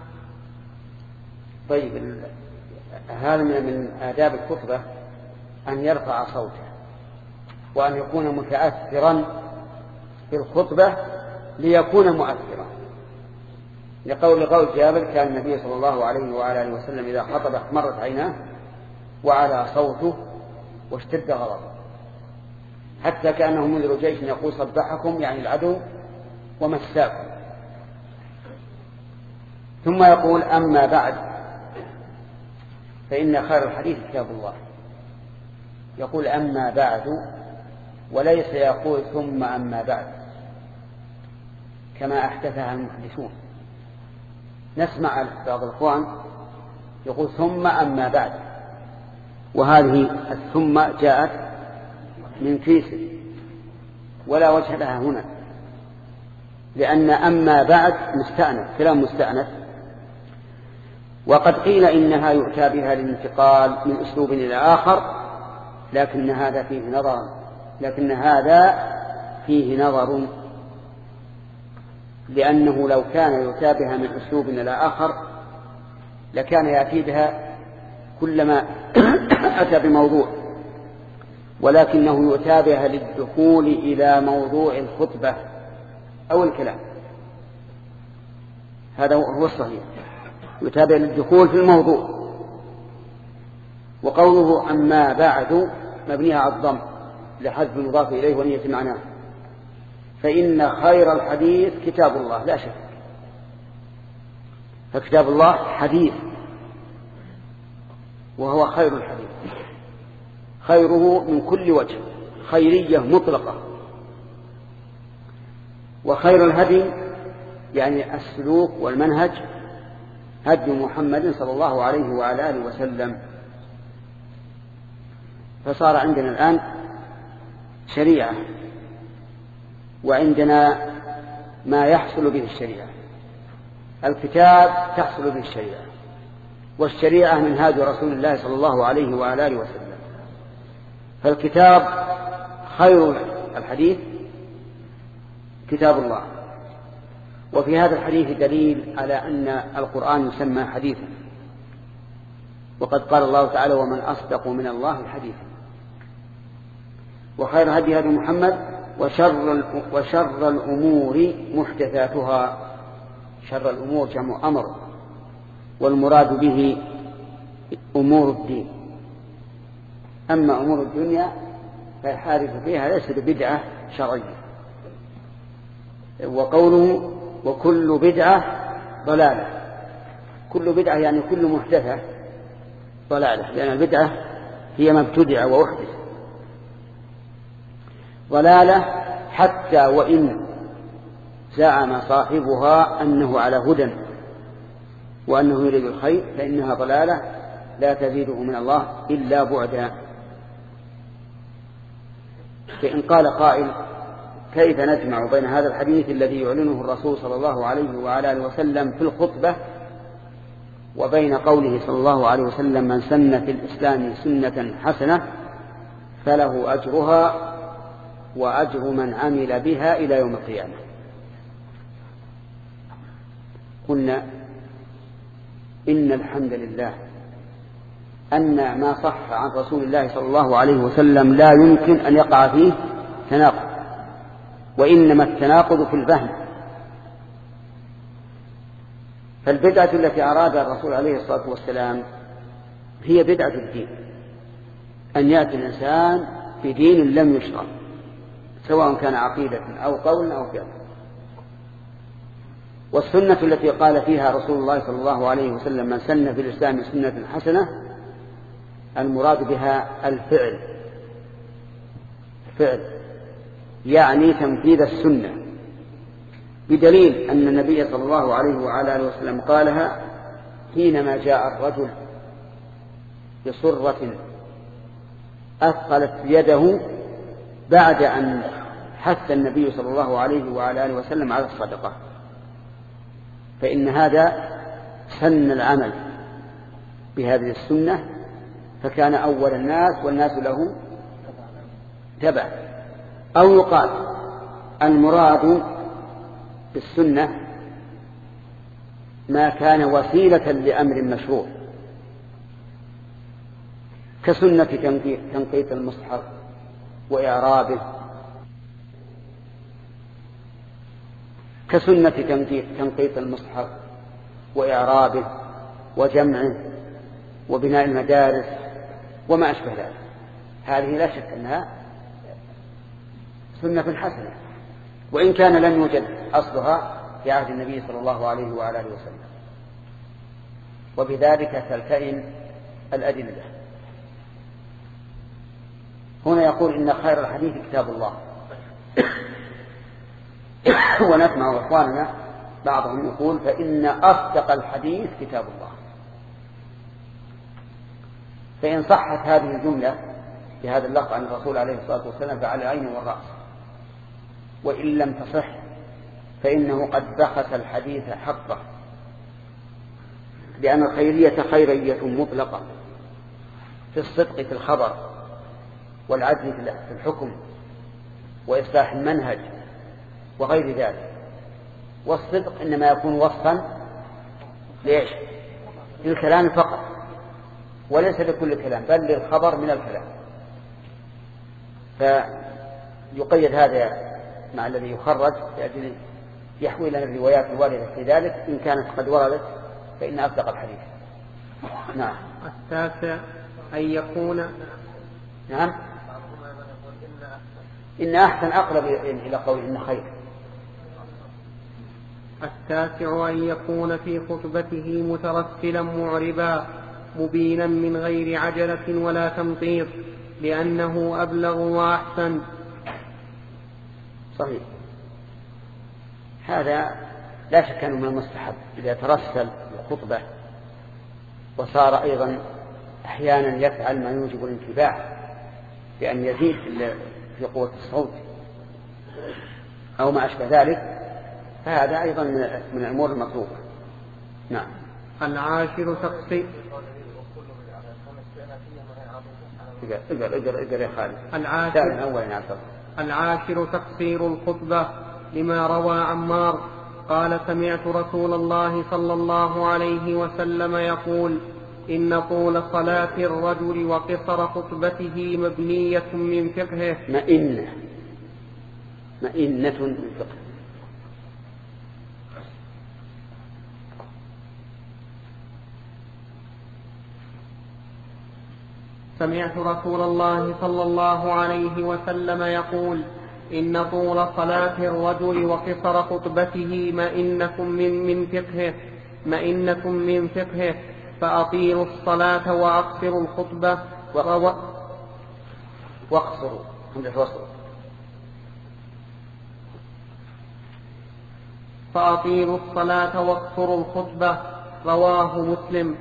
طيب، هذا من آداب الخطبة أن يرفع صوته، وأن يكون متأثرا في الخطبة ليكون مؤثرا، لقول قول جابر: كان النبي صلى الله عليه وعلى آله وسلم إذا خطب احمرت عيناه وعلى صوته واشتد غضبه، حتى كأنه منذر جيش يقول: صبحكم، يعني العدو، ومساكم. ثم يقول: أما بعد، فإن خير الحديث كتاب الله. يقول أما بعد، وليس يقول ثم أما بعد كما أحدثها المحدثون. نسمع بعض الإخوان يقول ثم أما بعد، وهذه الثم جاءت من كيس ولا وجه لها هنا، لأن أما بعد مستأنف، كلام مستأنف. وقد قيل إنها يؤتى بها للانتقال من أسلوب إلى آخر، لكن هذا فيه نظر لكن هذا فيه نظر لأنه لو كان يؤتى بها من أسلوب إلى آخر لكان يأتي بها كلما أتى بموضوع، ولكنه يؤتى بها للدخول إلى موضوع الخطبة أو الكلام. هذا هو الصحيح، يتابع للدخول في الموضوع. وقوله أما بعد مبنيها على الضم لحذف المضاف إليه ونية معناه. فإن خير الحديث كتاب الله، لا شك، فكتاب الله حديث وهو خير الحديث، خيره من كل وجه، خيرية مطلقة. وخير الهدي يعني السلوك والمنهج هدي محمد صلى الله عليه وعلى آله وسلم. فصار عندنا الآن شريعة، وعندنا ما يحصل به الشريعة. الكتاب تحصل به الشريعة، والشريعة منهاج رسول الله صلى الله عليه وعلى آله وسلم. فالكتاب خير الحديث كتاب الله. وفي هذا الحديث دليل على أن القرآن يسمى حديثا، وقد قال الله تعالى: ومن أصدق من الله حديثا. وخير هدي هدي محمد، وشر, وشر الأمور محدثاتها. شر الأمور جمع أمر، والمراد به أمور الدين. أما أمور الدنيا فالحادث فيها ليس ببدعة شرعية. وقوله وكل بدعة ضلالة، كل بدعة يعني كل محدثة ضلالة، لأن البدعة هي ما ابتدع وأحدث. ضلالة حتى وإن زعم صاحبها أنه على هدى وأنه يريد الخير، فإنها ضلالة لا تزيده من الله إلا بعدا. فإن قال قائل: كيف نجمع بين هذا الحديث الذي يعلنه الرسول صلى الله عليه وعلى آله وسلم في الخطبة وبين قوله صلى الله عليه وسلم: من سن في الإسلام سنة حسنة فله أجرها وأجر من عمل بها إلى يوم القيامة. قلنا إن الحمد لله أن ما صح عن رسول الله صلى الله عليه وسلم لا يمكن أن يقع فيه تناقض، وإنما التناقض في الفهم. فالبدعة التي أرادها الرسول عليه الصلاة والسلام هي بدعة الدين، أن يأتي الإنسان بدين لم يشرع، سواء كان عقيدة أو قول أو فعل. والسنة التي قال فيها رسول الله صلى الله عليه وسلم من سن في الإسلام سنة حسنة، المراد بها الفعل، فعل يعني تنفيذ السنة، بدليل أن النبي صلى الله عليه وعلى آله وسلم قالها حينما جاء الرجل بصرة أثقلت يده بعد أن حث النبي صلى الله عليه وعلى آله وسلم على الصدقة، فإن هذا سن العمل بهذه السنة، فكان أول الناس والناس له تبع. أو يقال المراد بالسنة ما كان وسيلة لأمر مشروع، كسنة تنقيط المصحف وإعرابه، كسنة تنقيط المصحف وإعرابه وجمعه وبناء المدارس وما أشبه ذلك. هذه لا شك أنها سنة حسنة، وإن كان لم يوجد أصلها في عهد النبي صلى الله عليه وعلى آله وسلم. وبذلك تلتئم الأدلة. هنا يقول إن خير الحديث كتاب الله، ونسمع إخواننا بعضهم يقول فإن أصدق الحديث كتاب الله. فإن صحت هذه الجملة بهذا اللفظ عن الرسول عليه الصلاة والسلام فعلى العين والرأس، وإن لم تصح فإنه قد بخس الحديث حقه، لأن الخيرية خيرية مطلقة في الصدق في الخبر والعدل في الحكم وإصلاح المنهج وغير ذلك. والصدق إنما يكون وصفا ليش؟ للكلام فقط، وليس لكل كلام، بل للخبر من الكلام. فيقيد هذا مع الذي يخرج لأجل يحوي لنا الروايات الواردة في ذلك، إن كانت قد وردت فإن أصدق الحديث. نعم. التاسع أن يكون نعم إن أحسن أقرب إلى قول إن خير. التاسع أن يكون في خطبته مترسلا معربا مبينا من غير عجلة ولا تمطيط، لأنه أبلغ وأحسن. صحيح، هذا لا شك أنه من المستحب إذا ترسل الخطبة، وصار أيضا أحيانا يفعل ما يوجب الانتباه بأن يزيد في قوة الصوت أو ما أشبه ذلك، فهذا أيضا من الأمور المطلوبة. نعم. العاشر تقصير اقرأ اقرأ اقرأ يا خالد. العاشر العاشر تقصير الخطبة، لما روى عمار قال سمعت رسول الله صلى الله عليه وسلم يقول إن طول صلاة الرجل وقصر خطبته مبنية من فقهه مئنة مئنة من فقهه. سمعت رسول الله صلى الله عليه وسلم يقول إن طول صلاة الرجل وقصر خطبته مئنة من من فقهه مئنة من فقهه فأطيلوا الصلاة وأقصروا الخطبة واقصروا واقصروا فأطيلوا الصلاة واقصروا الخطبة. رواه مسلم.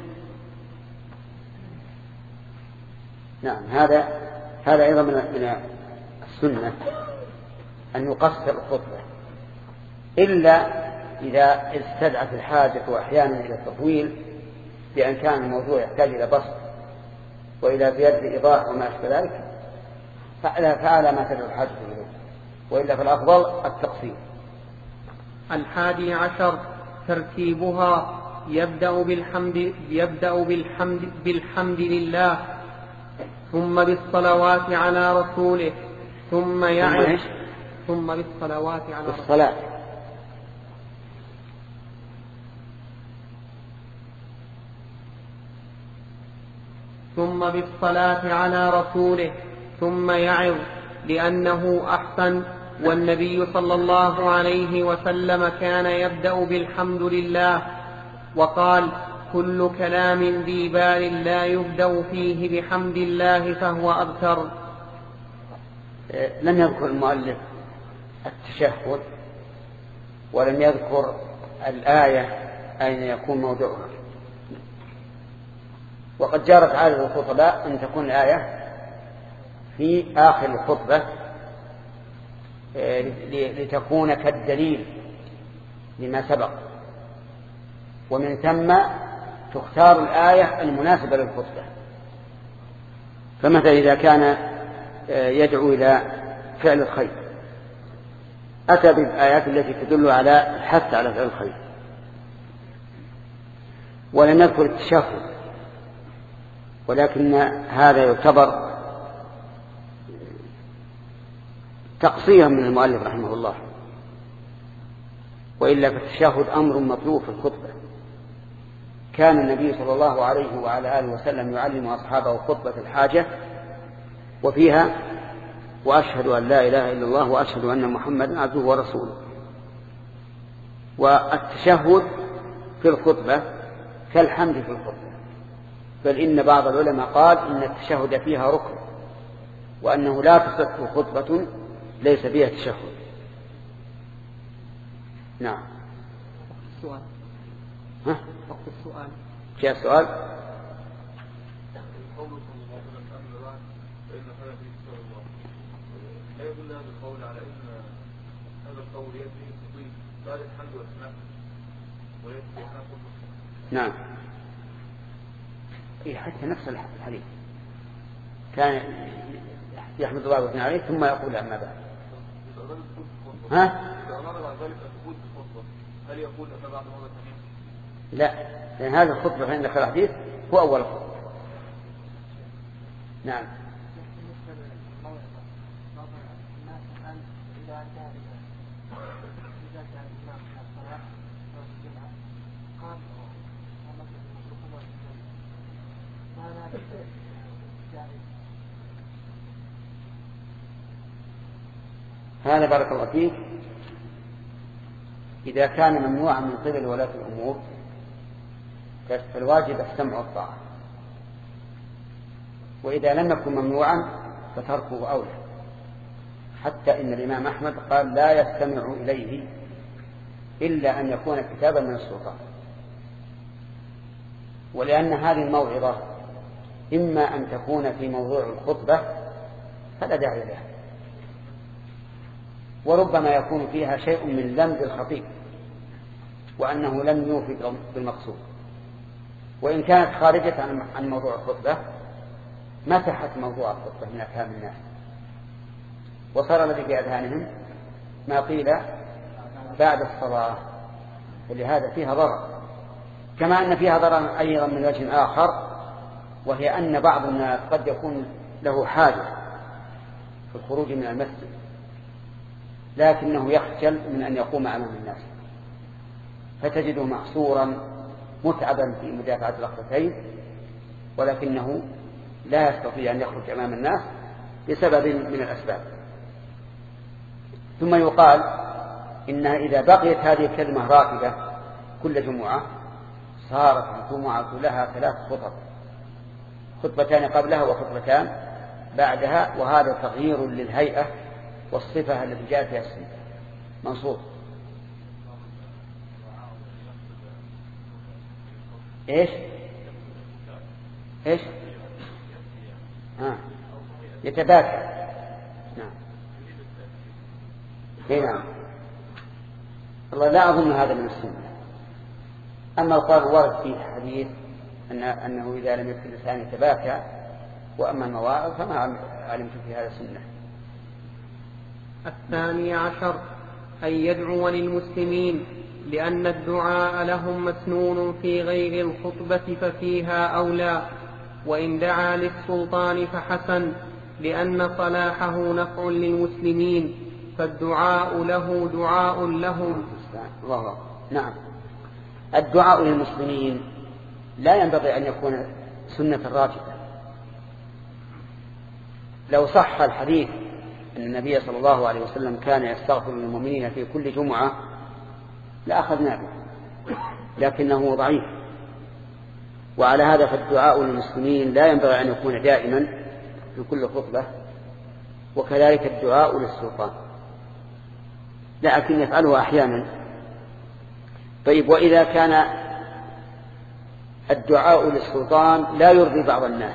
نعم. هذا هذا أيضا من السنة أن يقصر الخطبة، إلا إذا استدعت الحاجة وأحيانا إلى التطويل، بأن كان الموضوع يحتاج إلى بسط وإلى زيادة إيضاح وما أشبه ذلك، فعلى ما تدعو الحاجة إليه، وإلا فالأفضل التقسيم. الحادي عشر ترتيبها يبدأ بالحمد, يبدأ بالحمد, بالحمد لله، ثم بالصلوات على رسوله، ثم يعرف ثم بالصلوات على بالصلاة ثم بالصلاة على رسوله، ثم يعظ لأنه أحسن. والنبي صلى الله عليه وسلم كان يبدأ بالحمد لله، وقال: كل كلام ذي بال لا يبدأ فيه بحمد الله فهو أبتر. لم يذكر المؤلف التشهد، ولم يذكر الآية أين يكون موضعها، وقد جرت عادة الخطباء أن تكون الآية في آخر الخطبة لتكون كالدليل لما سبق، ومن ثم تختار الآية المناسبة للخطبة. فمثلا إذا كان يدعو إلى فعل الخير أتى بالآيات التي تدل على الحث على فعل الخير، ولم يذكر التشهد، ولكن هذا يعتبر تقصيرا من المؤلف رحمه الله، وإلا فالتشهد أمر مطلوب في الخطبة. كان النبي صلى الله عليه وعلى آله وسلم يعلم أصحابه خطبة الحاجة وفيها: وأشهد أن لا إله إلا الله وأشهد أن محمدا عبده ورسوله. والتشهد في الخطبة كالحمد في الخطبة، بل إن بعض العلماء قال إن التشهد فيها ركن، وأنه لا تصح خطبة ليس فيها تشهد. نعم. السؤال. ها؟ وقت السؤال. جاء السؤال. لا يدل هذا القول على ان هذا القول يأتي تضيف بعد الحمد والثناء ويأتي هنا خطبة. نعم. إيه حتى نفس الحديث كان يحمد الله ويثني عليه ثم يقول أما بعد. ها؟ إذا أمر بعد ذلك أن تقول الخطبة هل يقول أما بعد مرة ثانية؟ لا، لأن هذه الخطبة فإن ذكر الحديث هو أول خطبة. نعم. هذا بارك الله فيك إذا كان ممنوعا من قبل ولاة الأمور فالواجب السمع والطاعة، وإذا لم يكن ممنوعا فتركه أولى، حتى إن الإمام أحمد قال: لا يستمع إليه إلا أن يكون كتابا من السلطان. ولأن هذه الموعظة إما أن تكون في موضوع الخطبة فلا داعي لها، وربما يكون فيها شيء من ذنب الخطيب وأنه لم يوفي بالمقصود، وإن كانت خارجة عن موضوع الخطبة مسحت موضوع الخطبة من أفهام الناس، وصار الذي في أذهانهم ما قيل بعد الصلاة، ولهذا فيها ضرر. كما أن فيها ضرر أيضا من وجه آخر، وهي أن بعض الناس قد يكون له حاجة في الخروج من المسجد لكنه يخجل من أن يقوم أمام الناس، فتجده محصورا متعبا في مدافعة الأخرتين، ولكنه لا يستطيع أن يخرج أمام الناس بسبب من الأسباب. ثم يقال إنها إذا بقيت هذه الكلمة راكبة كل جمعة صارت الجمعة لها ثلاث خطب، خطبتان قبلها وخطبتان بعدها، وهذا تغيير للهيئة والصفة التي جاءت فيها السنة. منصور. إيش إيش آه. يتباكى. نعم. إيه نعم. الله لا أظن هذا من السنة. أما القول ورد فيه حديث أن أنه إذا لم يكن الإنسان يتباكى، وأما المواعظ فما علمت في هذا سنة. الثاني عشر أن يدعو للمسلمين، لأن الدعاء لهم مسنون في غير الخطبة ففيها أولى، وإن دعا للسلطان فحسن، لأن صلاحه نفع للمسلمين، فالدعاء له دعاء لهم. الله. نعم، الدعاء للمسلمين لا ينبغي أن يكون سنة راتبة. لو صح الحديث أن النبي صلى الله عليه وسلم كان يستغفر للمؤمنين في كل جمعة لأخذنا به، لكنه ضعيف. وعلى هذا فالدعاء للمسلمين لا ينبغي أن يكون دائما في كل خطبة، وكذلك الدعاء للسلطان، لكن يفعله أحيانا. طيب، وإذا كان الدعاء للسلطان لا يرضي بعض الناس،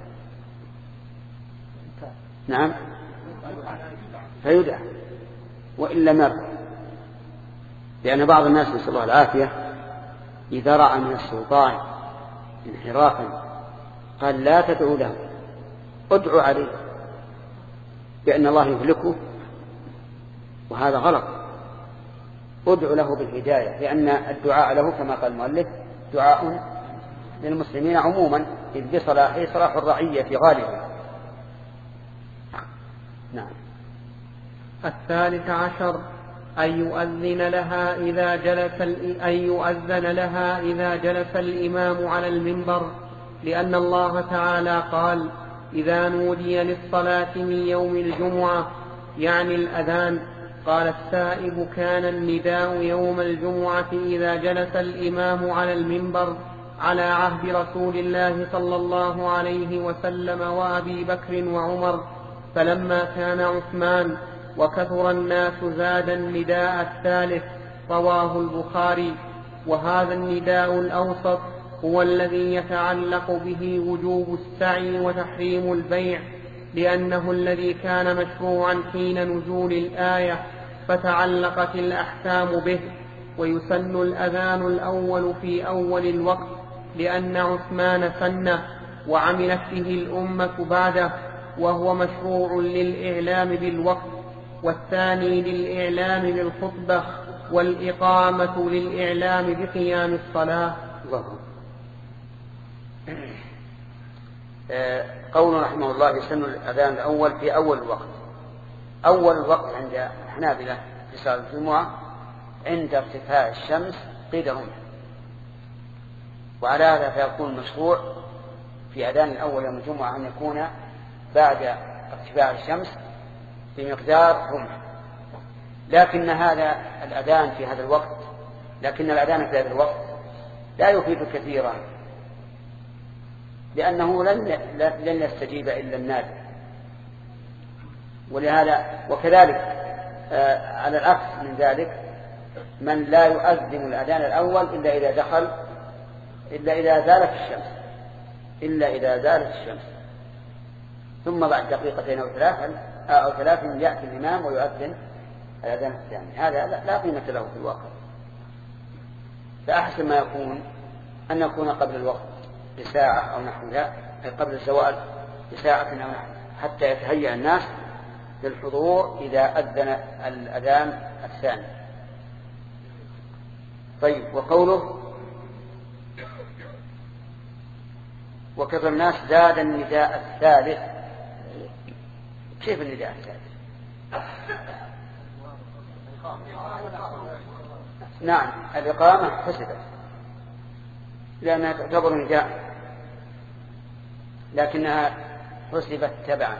نعم، فيدعى وإلا مر، لأن بعض الناس نسأل الله العافية إذا رأى من السلطان انحرافا قال لا تدعو له، ادعو عليه بأن الله يهلكه، وهذا غلط. ادعو له بالهداية، لأن الدعاء له كما قال المؤلف دعاء للمسلمين عموما، إذ بصلاحه صلاح الرعية غالبا. نعم. الثالث عشر أن يؤذن لها إذا جلس أن يؤذن لها إذا جلس الإمام على المنبر، لأن الله تعالى قال: إذا نودي للصلاة من يوم الجمعة، يعني الأذان. قال السائب: كان النداء يوم الجمعة إذا جلس الإمام على المنبر على عهد رسول الله صلى الله عليه وسلم وأبي بكر وعمر، فلما كان عثمان وكثر الناس زاد النداء الثالث. رواه البخاري. وهذا النداء الأوسط هو الذي يتعلق به وجوب السعي وتحريم البيع، لأنه الذي كان مشروعا حين نزول الآية، فتعلقت الأحكام به. ويسن الأذان الأول في أول الوقت، لأن عثمان سنه وعملت به الأمة بعده، وهو مشروع للإعلام بالوقت، والثاني للإعلام بالخطبة، والإقامة للإعلام بقيام الصلاة. الله. قول رحمه الله يسن الأذان الأول في أول الوقت. أول الوقت عند الحنابلة في صلاة الجمعة عند ارتفاع الشمس قيد رمح، وعلى هذا فيكون مشروع في أذان الأول يوم الجمعة أن يكون بعد ارتفاع الشمس بمقدار رمح. لكن هذا الأذان في هذا الوقت لكن الأذان في هذا الوقت لا يفيد كثيرا، لأنه لن لن يستجيب إلا النادر. ولهذا وكذلك آه على العكس من ذلك، من لا يؤذن الأذان الأول إلا إذا دخل إلا إذا زالت الشمس إلا إذا زالت الشمس ثم بعد دقيقتين أو ثلاث أو ثلاث يأتي الإمام ويؤذن الأذان الثاني. هذا لا قيمة له في الواقع. فأحسن ما يكون أن يكون قبل الوقت بساعة أو نحوها، أي قبل الزوال بساعة أو نحوها، حتى يتهيأ الناس للحضور إذا أذن الأذان الثاني. طيب، وقوله وكثر الناس زاد النداء الثالث. كيف النداء الثالث؟ نعم، الإقامة حسبت لأنها تعتبر نداء، لكنها حسبت تبعا.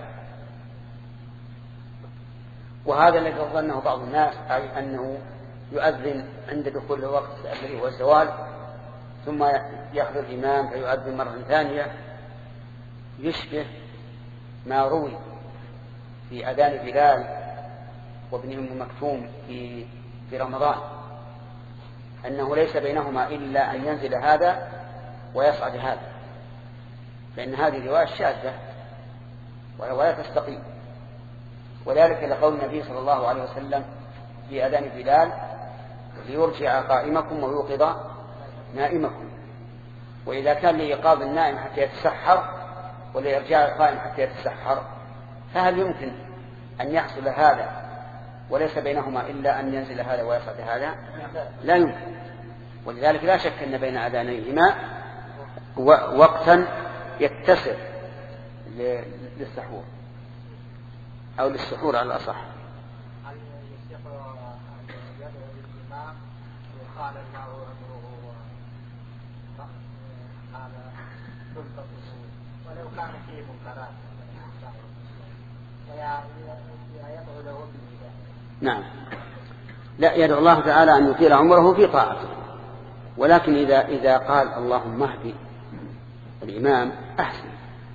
وهذا الذي ظنه بعض الناس، أي أنه يؤذن عند دخول الوقت الذي هو الزوال، ثم يأخذ الإمام فيؤذن مرة ثانية، يشبه ما روي في أذان بلال وابن أم مكتوم في في رمضان، أنه ليس بينهما إلا أن ينزل هذا ويصعد هذا، لأن هذه رواية شاذة ولا تستقيم. وذلك لقول النبي صلى الله عليه وسلم في أذان بلال: ليرجع قائمكم ويوقظ نائمكم. وإذا كان لإيقاظ النائم حتى يتسحر وليرجع القائم حتى يتسحر فهل يمكن أن يحصل هذا وليس بينهما إلا أن ينزل هذا ويصعد هذا؟ لا يمكن. ولذلك لا شك أن بين أذانيهما وقتا يتسع للسحور أو للسحور على الأصح. ولو كان فيه منكرات يدعو له بالهداية. نعم، لا، يدعو الله تعالى أن يطيل عمره في طاعته، ولكن إذا إذا قال اللهم اهدي الإمام أحسن،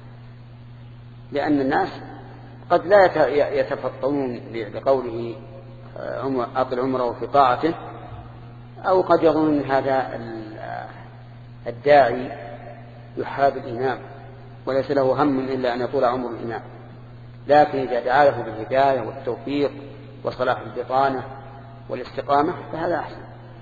لأن الناس قد لا يتفطنون بقوله أطل عمره في طاعته، أو قد يظن هذا الداعي يحاب الإمام وليس له هم إلا أن يطول عمر الإمام. لكن إذا دعا له بالهداية والتوفيق وصلاح البطانة والاستقامة فهذا أحسن.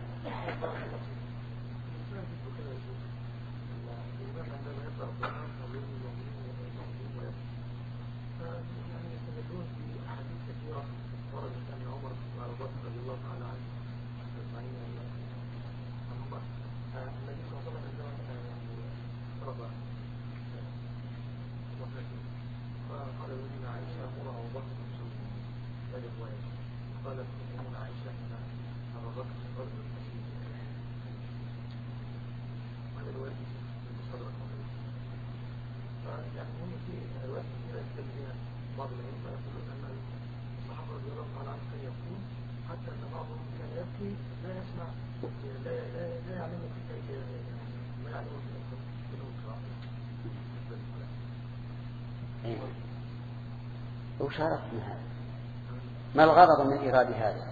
وش عرفت من هذا؟ ما الغرض من إيراد هذا؟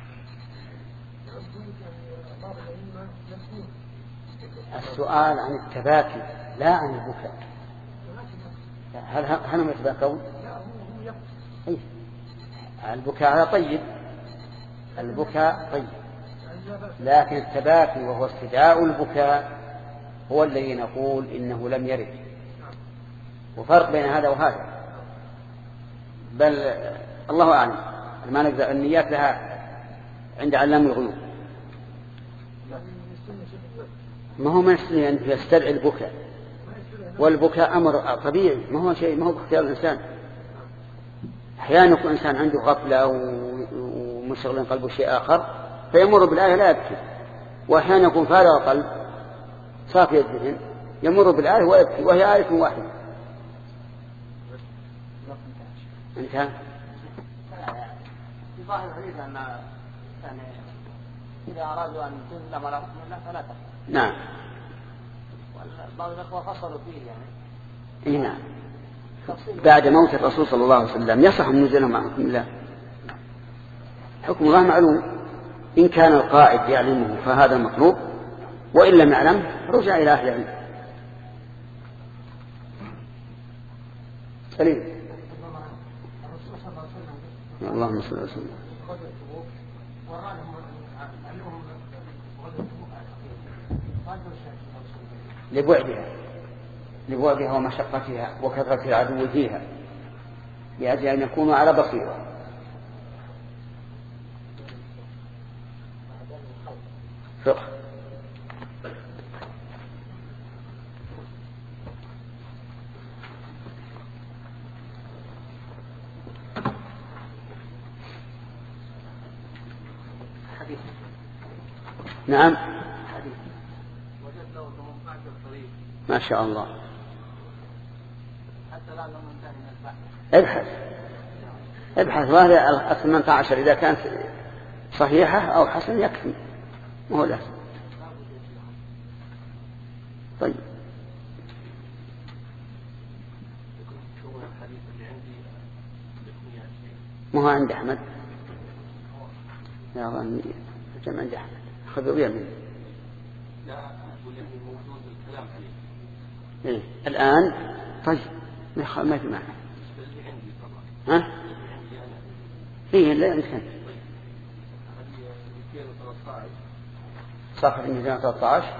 السؤال عن التباكي لا عن البكاء. هل هل هم يتباكون؟ إيه؟ البكاء هذا طيب، البكاء طيب، لكن التباكي وهو استدعاء البكاء هو الذي نقول إنه لم يرد. وفرق بين هذا وهذا، بل الله أعلم. ما نقدر النيات لها عند علام الغيوب. ما هو مسلم أن يستدعي البكاء، والبكاء أمر طبيعي، ما هو شيء، ما هو باختيار الإنسان. أحيانا يكون إنسان عنده غفلة ومشغل قلبه شيء آخر فيمر بالآية لا يبكي، وأحيانا يكون فارغ القلب صافي الذهن يمر بالآية ويبكي وهي آية واحدة. انتهى. في ظاهر الحديث أن يعني إذا أرادوا أن تنزل مرة منه فلا تفعل. نعم. بعض الأخوة فصلوا فيه يعني. إيه نعم. بعد موت الرسول صلى الله عليه وسلم يصح النزول مع حكم الله. حكم الله معلوم، إن كان القائد يعلمه فهذا مطلوب، وإن لم يعلم رجع إلى أهل العلم. سليم. اللهم صل وسلم. لبعدها لبعدها ومشقتها وكثرة العدو فيها، لأجل أن يكونوا على بصيرة. فقه. نعم. ما شاء الله. ابحث ابحث وهذا الثمانية عشر إذا كانت صحيحة أو حسن يكفي، ما هو لازم. طيب. ما هو عند أحمد يا ظني جمع عند أحمد خذوا بيمين. لا أقول يعني موجود الكلام عليه. إيه الآن طيب ما ما في معنى. ها؟ إيه لا يمكن. صفحة مئتين وثلاثة عشر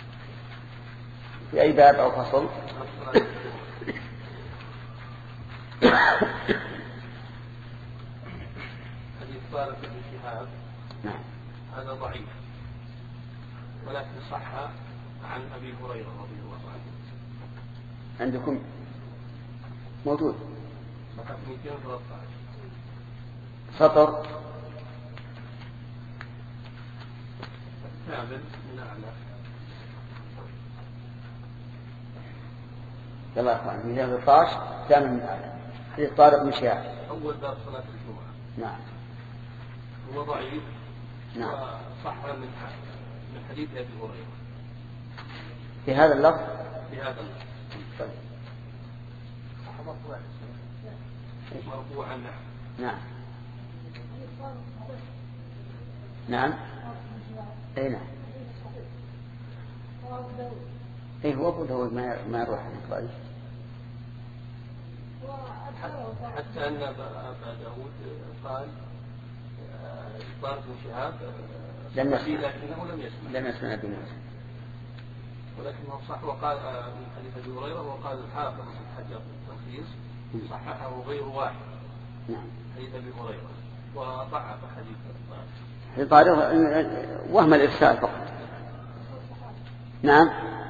في أي باب أو فصل؟ حديث طارق بن شهاب نعم هذا ضعيف، ولكن صح عن أبي هريرة رضي الله عنه. عندكم موجود صفحة مئتين وثلاثة عشر سطر كامل من أعلى. ثلاثة مئتين وثلاثة عشر ثامن من أعلى. حديث طارق بن شهاب أول باب صلاة الجمعة. نعم هو ضعيف. نعم. وصح من من حديث أبي هريرة في هذا اللفظ. في هذا اللفظ. طيب. مرفوعا مرفوعا نعم. نعم نعم اي نعم اي هو ابو داود ما ما يروح الطريق. حتى ان ابا داود قال طارق بن شهاب لم لكنه لم يسمع لم يسمع ابن موسى، ولكنه صح. وقال من حديث ابي هريره وقال الحافظ في حجر التلخيص صححه غير واحد. نعم حديث ابي هريره وضعف حديث طارق. حديث طارق وهم الارسال فقط. نعم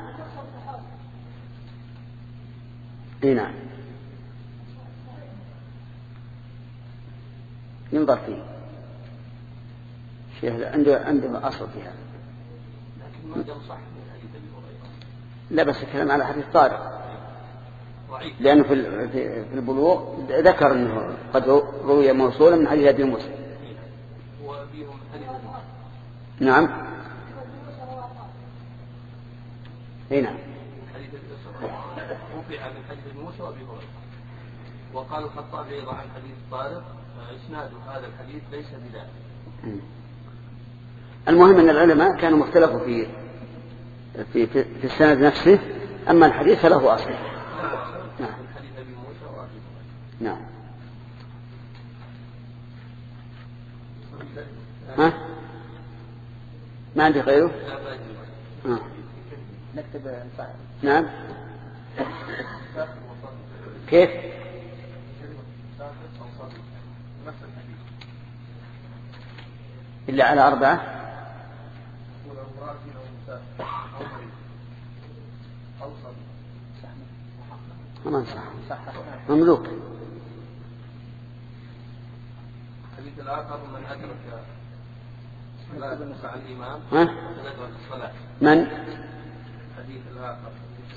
اي نعم ينظر فيه شيخ عنده عنده اصل فيها، لكن ما دام صح من حديث ابي هريره. لا بس الكلام على حديث طارق ضعيف، لأنه في في البلوغ ذكر أنه قد روي موصولا من حديث أبي موسى. وفيه من حديث ابي موسى. نعم اي نعم حديث رفع من حديث ابي موسى وابي هريره. وقال الخطابي ايضا عن حديث طارق اسناد هذا الحديث ليس بذلك. المهم ان العلماء كانوا مختلفوا في في في, في السند نفسه، اما الحديث فله اصل. نعم حديث ابي موسى وابي هريره. نعم ها ما عندي غيره. آه. نكتب نصحح. نعم كيف إلا على أربعة ما صح مملوك. الحديث الآخر من أدرك صلاة مع الإمام ها؟ أدرك الصلاة. من؟ الحديث الآخر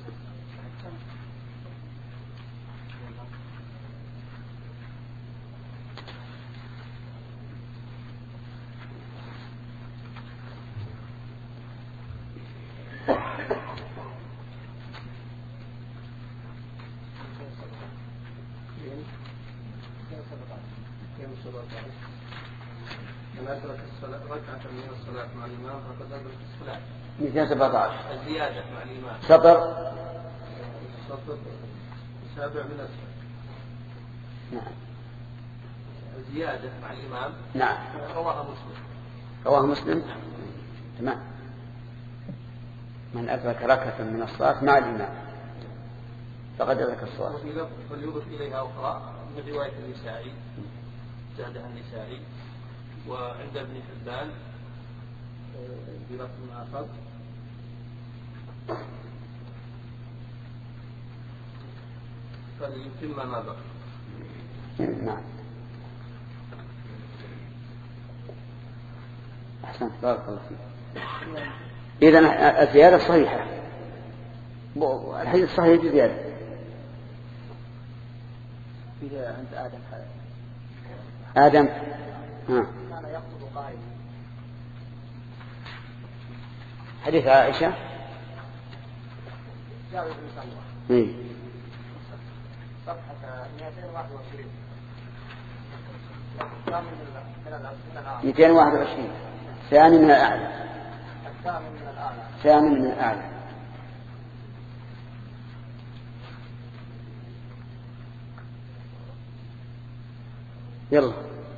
من أدرك الصلاة ركعة من الصلاة مع الإمام فقد أدرك الصلاة. مئتين وسبعة عشر الزيادة مع الإمام. سطر السطر السابع من أسفل. نعم الزيادة مع الإمام. نعم رواه مسلم. رواه مسلم. تمام. من أدرك ركعة من الصلاة مع الإمام فقد أدرك الصلاة. وفي لفظ فليضف إليها أخرى من رواية النسائي زادها النسائي. وعند ابن حبان بلفظ آخر فليتم ما بقي. نعم أحسنت بارك الله فيك. إذن الزيادة صحيحة، الحديث صحيح بزيادة. إذا عند آدم آدم ها. كان يخطب قائما. حديث عائشة جابر بن سمرة إيه. صفحة مئتين وواحد وعشرين مئتين وواحد وعشرين ثاني من الأعلى. الثامن من الأعلى. ثاني من الأعلى. يلا.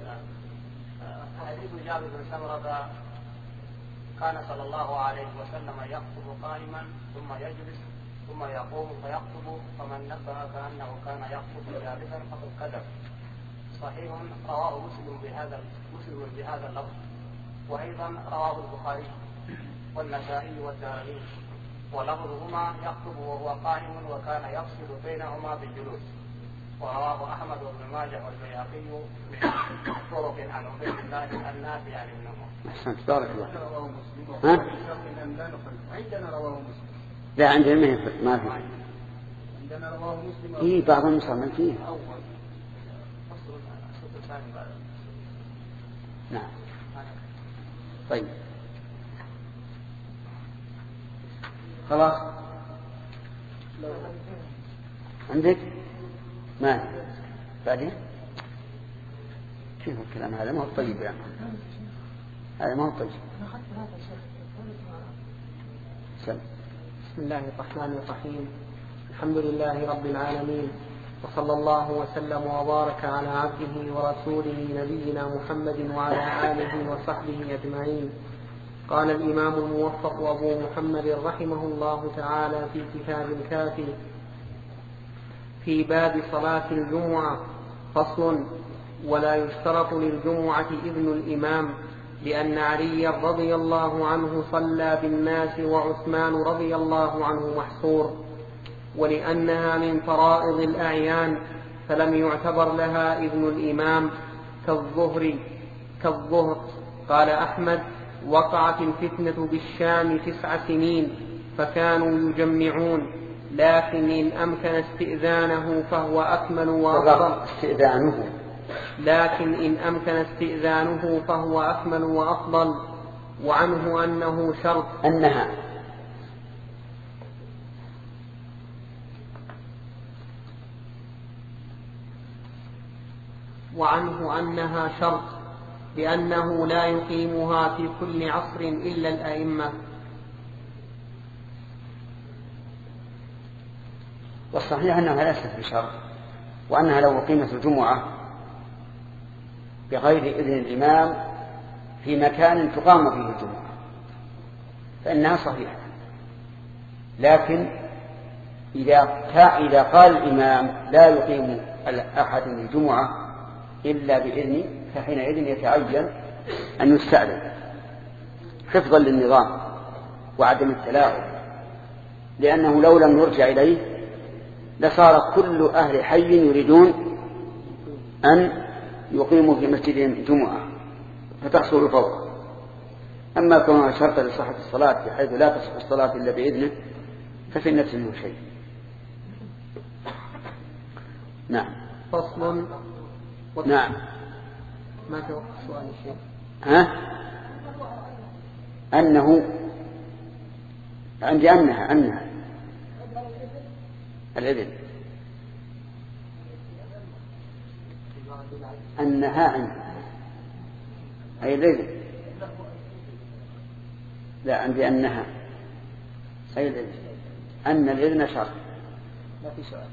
حديث جابر بن سمرة كان صلى الله عليه وسلم يخطب قائما ثم يجلس ثم يقوم فيخطب، فمن نبه كأنه كان يخطب جالسا فقد كذب. صحيح رواه مسلم بهذا مسلم بهذا اللفظ، وأيضا رواه البخاري والنسائي والدارمي، ولفظهما يخطب وهو قائم وكان يفصل بينهما بالجلوس. ورواه أحمد بن ماجه والبيهقي من طرق عن عبيد الله النافع عن ابن عمر. أحسنت بارك الله. ها؟ عندنا رواه مسلم. لا عندنا ما في. عندنا رواه مسلم. إيه بعض المصنف فيه. نعم. طيب. خلاص. عندك؟ ما بعدين؟ شوف الكلام هذا ما هو طيب يعني. هذا ما هو طيب. بسم الله الرحمن الرحيم. الحمد لله رب العالمين، وصلى الله وسلم وبارك على عبده ورسوله نبينا محمد وعلى آله وصحبه أجمعين. قال الإمام الموفق أبو محمد رحمه الله تعالى في كتاب الكافي في باب صلاة الجمعة: فصل: ولا يشترط للجمعة إذن الإمام، لأن علي رضي الله عنه صلى بالناس وعثمان رضي الله عنه محصور، ولأنها من فرائض الأعيان فلم يعتبر لها إذن الإمام كالظهر كالظهر. قال أحمد: وقعت الفتنة بالشام تسع سنين فكانوا يجمعون، لكن إن أمكن استئذانه فهو أكمل وأفضل. استئذانه لكن إن أمكن استئذانه فهو أكمل وأفضل. وعنه أنه شرط أنها وعنه أنها شرط لأنه لا يقيمها في كل عصر إلا الأئمة. والصحيح أنها ليست بشرط، وأنها لو أقيمت الجمعة بغير إذن الإمام في مكان تقام فيه الجمعة فإنها صحيحة. لكن إذا إذا قال الإمام لا يقيم أحد الجمعة إلا بإذن، فحينئذ يتعين أن يستأذن حفظا للنظام وعدم التلاعب، لأنه لو لم يرجع إليه لصار كل أهل حي يريدون أن يقيموا في مسجدهم جمعة فتحصل الفوضى. أما كونها شرط لصحة الصلاة بحيث لا تصح الصلاة إلا بإذنه ففي النفس منه شيء. نعم. فصل. نعم. ما في وقت سؤال الشيخ. ها؟ أنه عندي أنها أنها الإذن أنها عندها أي الإذن. لا عندي أنها أي الإذن أن الإذن شرط. ما في سؤال.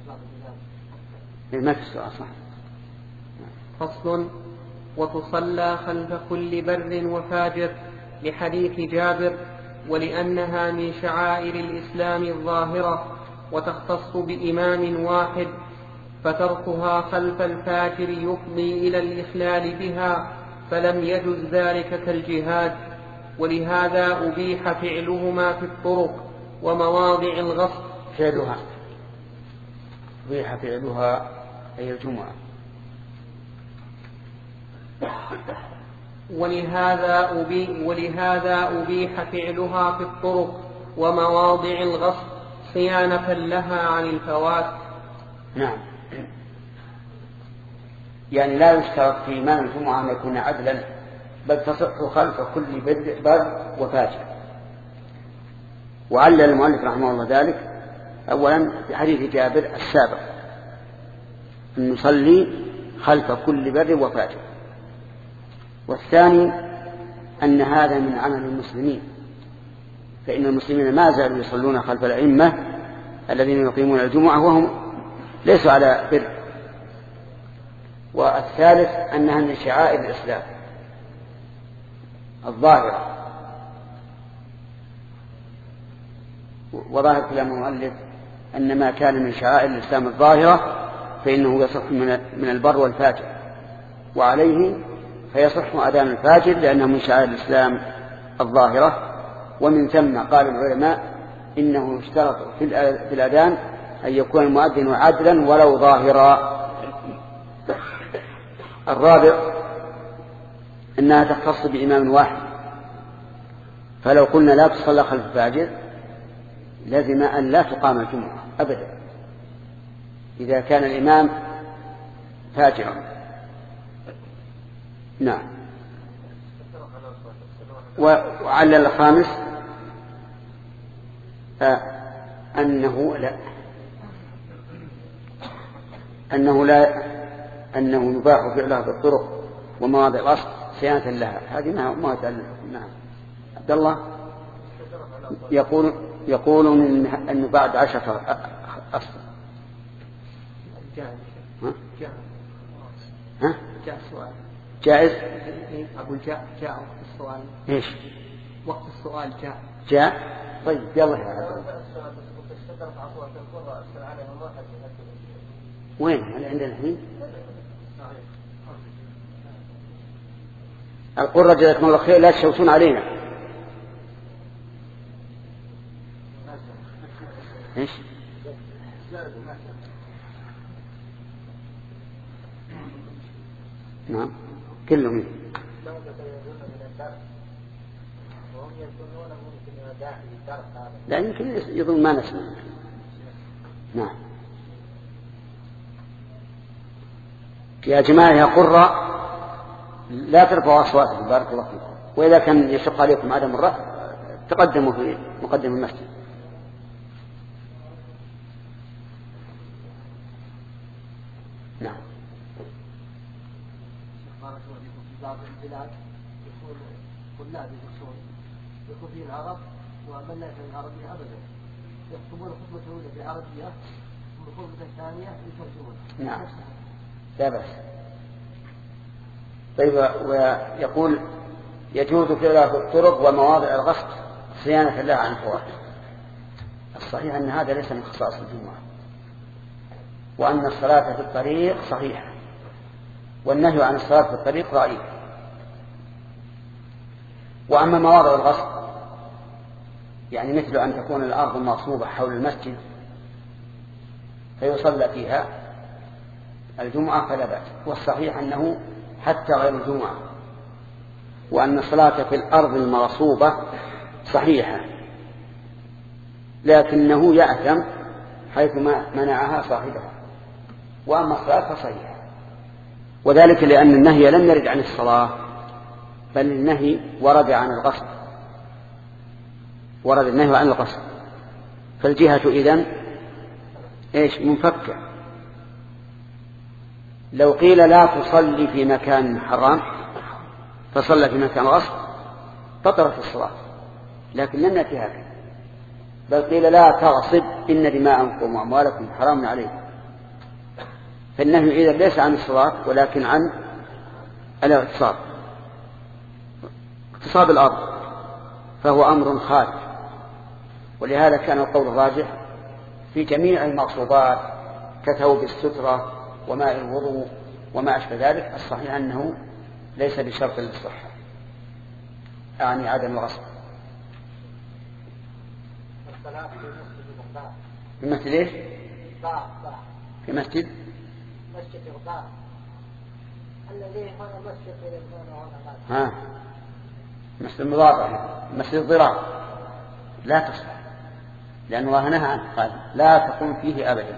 ما في سؤال صح. فصل. وتصلى خلف كل بر وفاجر لحديث جابر، ولأنها من شعائر الإسلام الظاهرة وتختص بإمام واحد، فتركها خلف الفاجر يفضي إلى الإخلال بها، فلم يجز ذلك كالجهاد. ولهذا أبيح فعلهما في الطرق ومواضع الغصب. فعلها أبيح فعلها أي الجمعة. ولهذا أبيح, ولهذا أبيح فعلها في الطرق ومواضع الغصب صيانة لها عن الفوات. نعم. يعني لا يشترط في إمام الجمعة أن يكون عدلا، بل تصح خلف كل بر وفاجر. وعلل المؤلف رحمه الله ذلك أولا بحديث جابر السابق أن نصلي خلف كل بر وفاجر، والثاني أن هذا من عمل المسلمين، فإن المسلمين ما زالوا يصلون خلف الأئمة الذين يقيمون الجمعة وهم ليسوا على بر. والثالث أنها من شعائر الإسلام الظاهرة، وظاهر كلام المؤلف أن ما كان من شعائر الإسلام الظاهرة فإنه يصح من البر والفاجر، وعليه فيصح أذان الفاجر لأنه من شعائر الإسلام الظاهرة. ومن ثم قال العلماء إنه يشترط في الأذان أن يكون المؤذن عدلا ولو ظاهرا. الرابع أنها تختص بإمام واحد، فلو قلنا لا تصلى خلف الفاجر لازم أن لا تقام الجمعة أبدا إذا كان الإمام فاجرا. نعم. وعلى الخامس أنه لا أنه لا أنه يباح فعلها بالطرق ومواضع الأصل صيانة لها. هذه ما ما تعلم. نعم. عبد الله يقول يقول من أنه بعد عشرة أصل. ها؟ ها؟ جاء سؤال. جائز. أقول جاء جاء وقت السؤال. إيش؟ وقت السؤال جاء. جاء. طيب يلا يا عبد. وين؟ هل عندنا الحين؟ القرى جزاكم الله خير لا تشوشون علينا. إيش؟ نعم كلهم. لا يمكن يظن ما نسمع. نعم. يا جماعة يا قرى لا ترفعوا أصواتكم بارك الله فيكم، وإذا كان يشق عليكم عدم الرفع تقدموا في مقدم المسجد. نعم. في بعض البلاد يكون طلاب الأصول يكون فيه العرب ومن لا يفهم العربية أبدا يكتبون خطبة أولى بالعربية والخطبة الثانية يترجمون. نعم لا بأس. طيب ويقول يجوز فعلها في الطرق ومواضع الغسل صيانة الله عن الفواحش. الصحيح أن هذا ليس من خصائص الجمعة، وأن الصلاة في الطريق صحيحة، والنهي عن الصلاة في الطريق ضعيف. وأما مواضع الغسل يعني مثل أن تكون الأرض مصوبة حول المسجد فيصلى فيها الجمعة فلا بأس. والصحيح أنه حتى غير الجمعة، وأن الصلاة في الأرض المغصوبة صحيحة، لكنه يأثم حيث ما منعها صاحبها. وأما الصلاة فصحيحة، وذلك لأن النهي لم يرد عن الصلاة بل النهي ورد عن الغسل، ورد النهي عن الغسل، فالجهة إذن إيش منفكة. لو قيل لا تصلي في مكان حرام فصلى في مكان غصب بطلت الصلاة، لكن لم نأتي هكذا، بل قيل لا تغصب إن دماءكم وأموالكم حرام عليكم. فالنهي إذا ليس عن الصلاة ولكن عن الاغتصاب، اغتصاب الأرض، فهو أمر خارج. ولهذا كان القول الراجح في جميع المغصوبات كثوب السترة وماء الوضوء وما أشبه ذلك، الصحيح أنه ليس بشرط للصحة، أعني عدم الغصب. في مسجد إيش؟ في مسجد مسجد غبار الذي هو مسجد ها مسجد المضارع، مسجد الضرار لا تصلح، لأن الله نهى عنه قال لا تقوم فيه أبدا،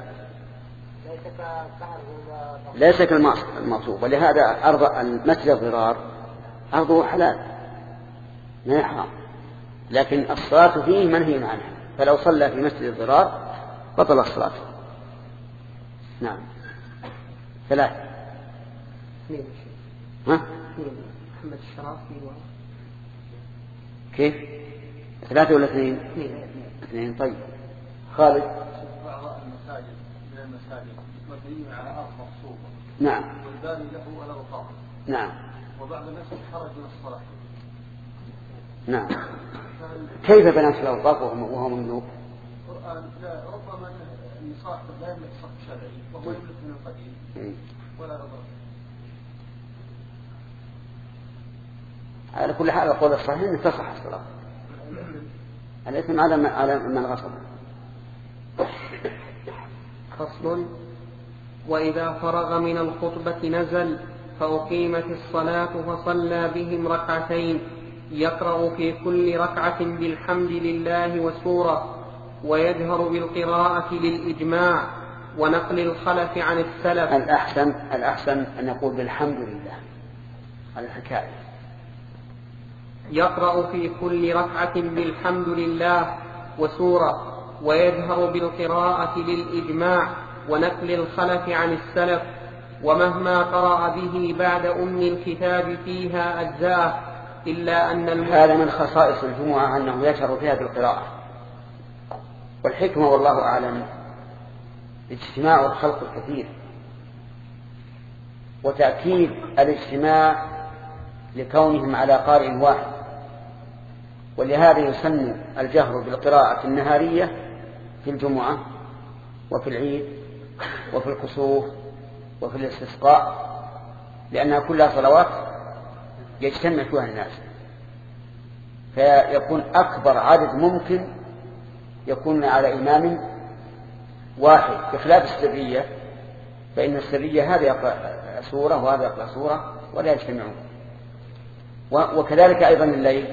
ليس كالمغصوب. ولهذا أرض المسجد الضرار أرضه حلال ما يحرم، لكن الصلاة فيه منهي عنها، فلو صلى في مسجد الضرار بطل الصلاة. نعم. ثلاث اثنين ها اثنين محمد الشرافي و... كيف ثلاثة ولا اثنين؟ اثنين اثنين. طيب خالد. بعض المساجد من المساجد مبنية على أرض مغصوبة نعم والباني له ولا غطاء. نعم. وبعض الناس خرج من الصلاة. نعم. كيف بنات الأوقاف وهو ممنوع؟ القرآن لا ربما أن صاحب لا يملك صف شرعي وهو يملك من القديم ولا رضا. على كل حال القول الصحيح أن تصح الصلاة. الإثم على على من غصب. فصل. وإذا فرغ من الخطبة نزل فأقيمت الصلاة فصلى بهم ركعتين يقرأ في كل ركعة بالحمد لله وسورة ويجهر بالقراءة للإجماع ونقل الخلف عن السلف. الأحسن الأحسن أن يقول بالحمد لله على الحكاية. يقرأ في كل ركعة بالحمد لله وسورة ويجهر بالقراءة للإجماع ونقل الخلف عن السلف ومهما قرأ به بعد أم الكتاب فيها أجزاء إلا أن الم... هذا من خصائص الجمعة أنه يجهر فيها بالقراءة. والحكمة والله أعلم اجتماع الخلق الكثير وتأكيد الاجتماع لكونهم على قارئ واحد، ولهذا يسن الجهر بالقراءة النهارية في الجمعة وفي العيد وفي الكسوف وفي الاستسقاء، لأنها كلها صلوات يجتمع فيها الناس، فيكون أكبر عدد ممكن يكون على إمام واحد، بخلاف السرية، فإن السرية هذا يقرأ سورة وهذا يقرأ سورة ولا يجتمعون. وكذلك أيضا الليل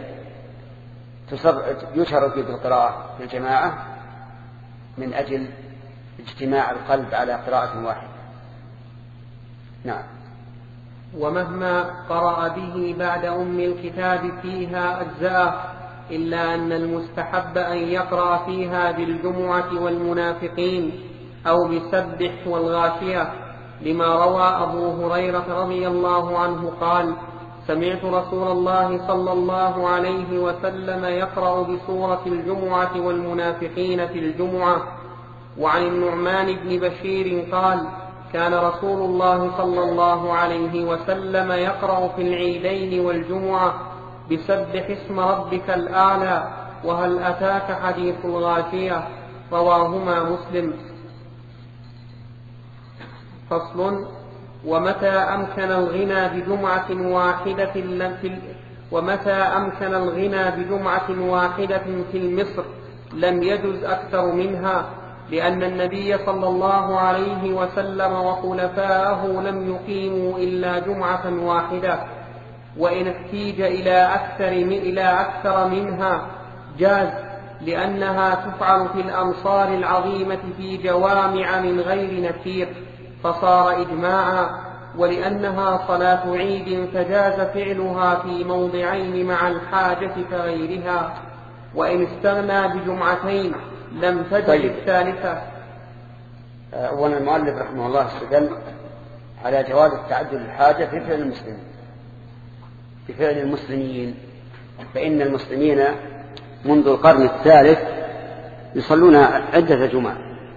يشهر فيه بالقراءة في الجماعة من أجل اجتماع القلب على قراءة واحدة. نعم. ومهما قرأ به بعد أم الكتاب فيها أجزاء إلا أن المستحب أن يقرأ فيها بالجمعة والمنافقين أو بسبح والغاشية، لما روى أبو هريرة رضي الله عنه قال: سمعت رسول الله صلى الله عليه وسلم يقرأ بسورة الجمعة والمنافقين في الجمعة. وعن النعمان بن بشير قال: كان رسول الله صلى الله عليه وسلم يقرأ في العيدين والجمعة بسبح اسم ربك الأعلى وهل أتاك حديث الغاشية، رواهما مسلم. فصل. ومتى أمكن الغنى بجمعة واحدة لم ومتى أمكن الغنى بجمعة واحدة في المصر لم يجز أكثر منها، لأن النبي صلى الله عليه وسلم وخلفاءه لم يقيموا إلا جمعة واحدة، وإن احتيج إلى أكثر من إلى أكثر منها جاز، لأنها تفعل في الأمصار العظيمة في جوامع من غير نكير فصار إجماعا، ولأنها صلاة عيد فجاز فعلها في موضعين مع الحاجة كغيرها، وإن استغنى بجمعتين لم تجد طيب. الثالثة. أولا المؤلف رحمه الله استدل على جواز التعدد الحاجة في فعل المسلمين في فعل المسلمين فإن المسلمين منذ القرن الثالث يصلون عدة جمع،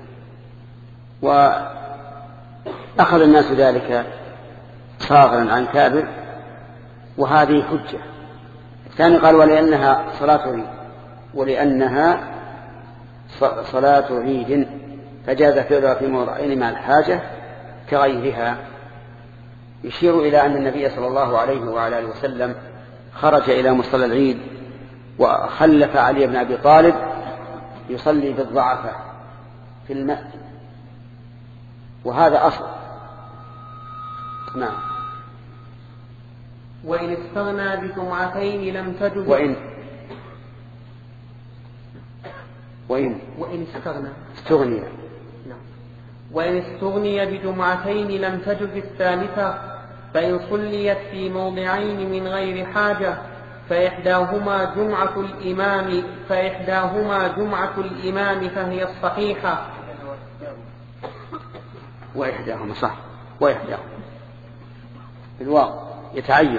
وأخذ الناس ذلك صاغرا عن كابر، وهذه حجة. الثاني قال: ولأنها صلاة عيد ولأنها صلاة عيد فجاز فعلها في موضعين مع الحاجة كغيرها، يشير إلى أن النبي صلى الله عليه وعلى آله وسلم خرج إلى مصلى العيد وخلف علي بن أبي طالب يصلي بالضعفاء في المسجد، وهذا أصل. نعم. وإن استغنى بجمعتين لم تجد وإن وإن وإن استغنى استغني نعم. وإن استغني بجمعتين لم تجد الثالثة، فإن صليت في موضعين من غير حاجة فإحداهما جمعة الإمام فإحداهما جمعة الإمام فهي الصحيحة. وإحداهما صح وإحداهما بالواو يتعين.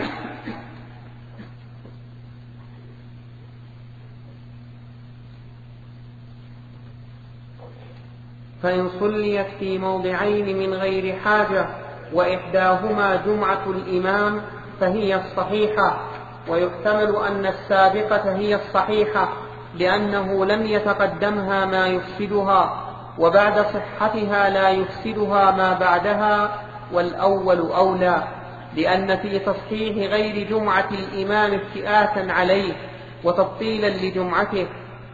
فإن صليت في موضعين من غير حاجة وإحداهما جمعة الإمام فهي الصحيحة، ويحتمل أن السابقة هي الصحيحة لأنه لم يتقدمها ما يفسدها، وبعد صحتها لا يفسدها ما بعدها، والأول أولى، لأن في تصحيح غير جمعة الإمام افتئاتا عليه وتبطيلا لجمعته.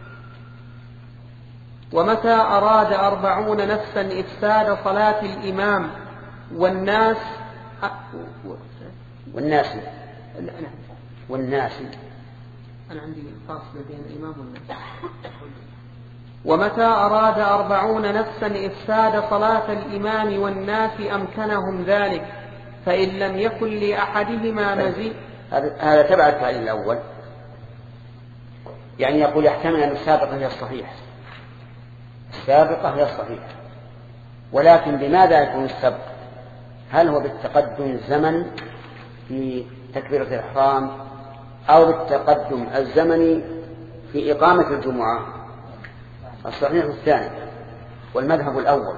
ومتى أراد أربعون نفسا إفساد صلاة الإمام والناس والناس والناس أنا عندي فاصلة بين الإمام والناس. ومتى أراد أربعون نفسا إفساد صلاة الإمام والناس أمكنهم ذلك، فإن لم يكن لأحدهما مزيد. هذا تبع التعليل الأول، يعني يقول يحتمل أن السابقة هي الصحيح، السابقة هي الصحيح، ولكن بماذا يكون السبق؟ هل هو بالتقدم الزمني في تكبيرة الإحرام أو بالتقدم الزمني في إقامة الجمعة؟ الصحيح الثاني والمذهب الأول،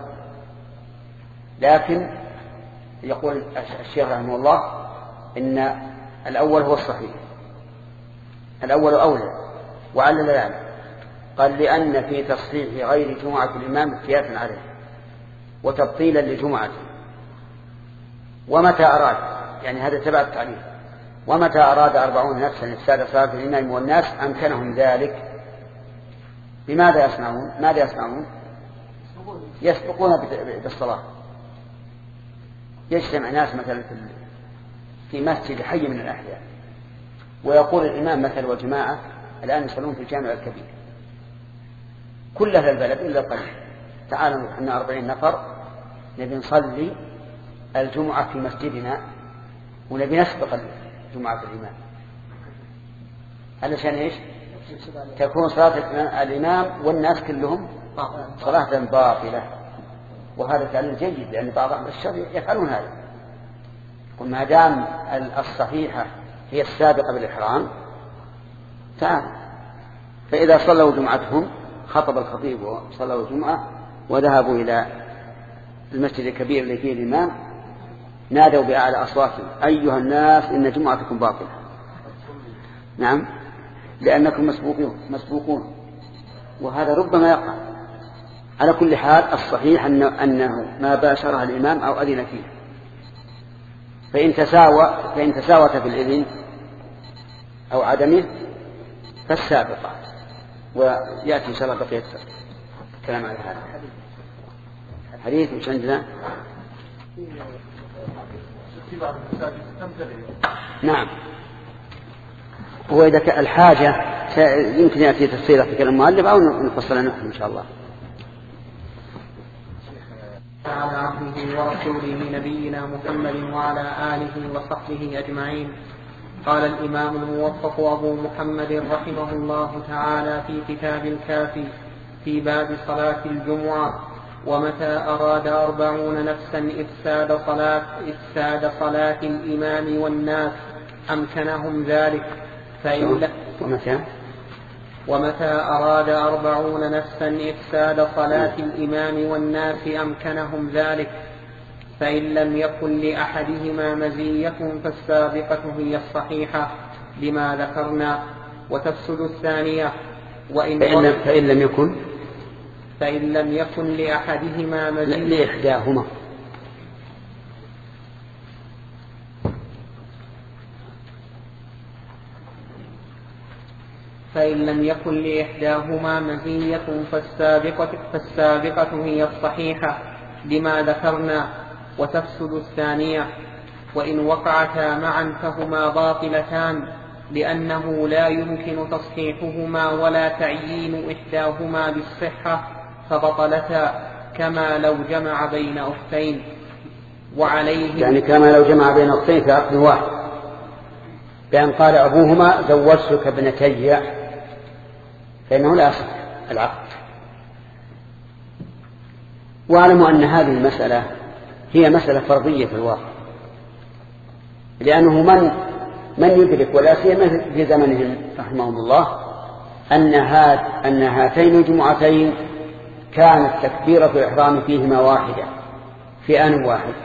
لكن يقول الشيخ رحمه الله إن الأول هو الصحيح، الأول أولى. وعلل ذلك قال لأن في تصحيح غير جمعة الإمام افتئاتا عليه وتبطيلا لجمعته. ومتى أراد، يعني هذا تبع التعليل، ومتى أراد أربعون نفسا إفساد صلاة الإمام والناس أمكنهم ذلك. بماذا يصنعون؟ ماذا يصنعون؟ يسبقون بالصلاة. يجتمع ناس مثلا في مسجد حي من الأحياء، ويقول الإمام مثلا وجماعة الآن يصلون في الجامع الكبير، كل أهل البلد إلا القليل، تعالوا نحن أربعين نفر نبي نصلي الجمعة في مسجدنا ونبي نسبق جمعة الإمام، علشان إيش؟ تكون صلاة الإمام والناس كلهم صلاة باطلة. وهذا تعليل جيد، لأن بعض أهل الشر يفعلون هذا. وما دام الصحيحة هي السابقة بالإحرام تعال، فإذا صلوا جمعتهم خطب الخطيب وصلوا الجمعة وذهبوا إلى المسجد الكبير الذي فيه الإمام، نادوا بأعلى أصواتهم أيها الناس إن جمعتكم باطلة. نعم، لأنكم مسبوقون مسبوقون وهذا ربما يقع. على كل حال الصحيح أنه ما باشرها الإمام أو أذن فيه، فإن تساوى فإن تساوت في الإذن أو عدمه فالسابقة. ويأتي إن شاء الله بقية الكلام على هذا الحديث. وش عندنا؟ نعم، وإذا كان الحاجة يمكن يأتي تفصيلها في كلام المؤلف أو نفصلها نحن إن شاء الله. على عبده ورسوله نبينا محمد وعلى آله وصحبه أجمعين. قال الإمام الموفق أبو محمد رحمه الله تعالى في كتاب الكافي في باب صلاة الجمعة: ومتى أراد أربعون نفسا إفساد صلاة, إفساد صلاة الإمام والناس أمكنهم ذلك، فإن ومتى ومتى أراد أربعون نفسا إفساد صلاة الإمام والناس أمكنهم ذلك، فإن لم يكن لأحدهما مزية فالسابقة هي الصحيحة لما ذكرنا، وتفسد الثانية. وإن فإن لم, فإن لم يكن فإن لم يكن لأحدهما مزية لإحداهما فإن لم يكن لإحداهما مزية فالسابقة, فالسابقة هي الصحيحة لما ذكرنا، وتفسد الثانية. وإن وقعتا معا فهما باطلتان، لأنه لا يمكن تصحيحهما ولا تعيين إحداهما بالصحة، فبطلتا كما لو جمع بين أختين. وعليه يعني كما لو جمع بين أختين في عقد واحد، بأن قال أبوهما زوجتك ابنتي، فإنه لا يصح العقد. واعلموا أن هذه المسألة هي مسألة فرضية في الواقع، لأنه من من يدرك ولا سيما في زمنهم رحمهم الله أن هات أن هاتين الجمعتين كانت تكبيرة الإحرام فيهما واحدة في آن واحد.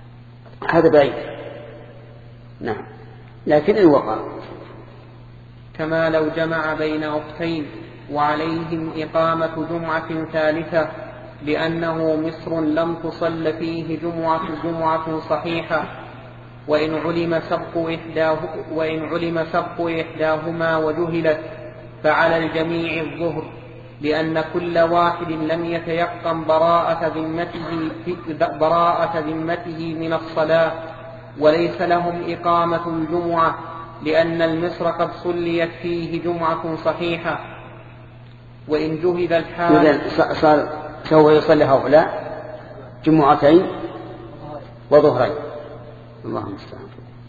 هذا بعيد. نعم، لكن إن وقع كما لو جمع بين أختين، وعليهم إقامة جمعة ثالثة، لأنه مصر لم تصل فيه جمعة جمعة صحيحة، وإن علم سبق إحداه وإن علم سبق إحداهما وجهلت فعلى الجميع الظهر، لأن كل واحد لم يتيقن براءة ذمته براءة ذمته من الصلاة، وليس لهم إقامة الجمعة، لأن المصر قد صليت فيه جمعة صحيحة. وإن جهد الحال صار سوف يصلي هؤلاء جمعتين وظهرين، اللهم المستعان.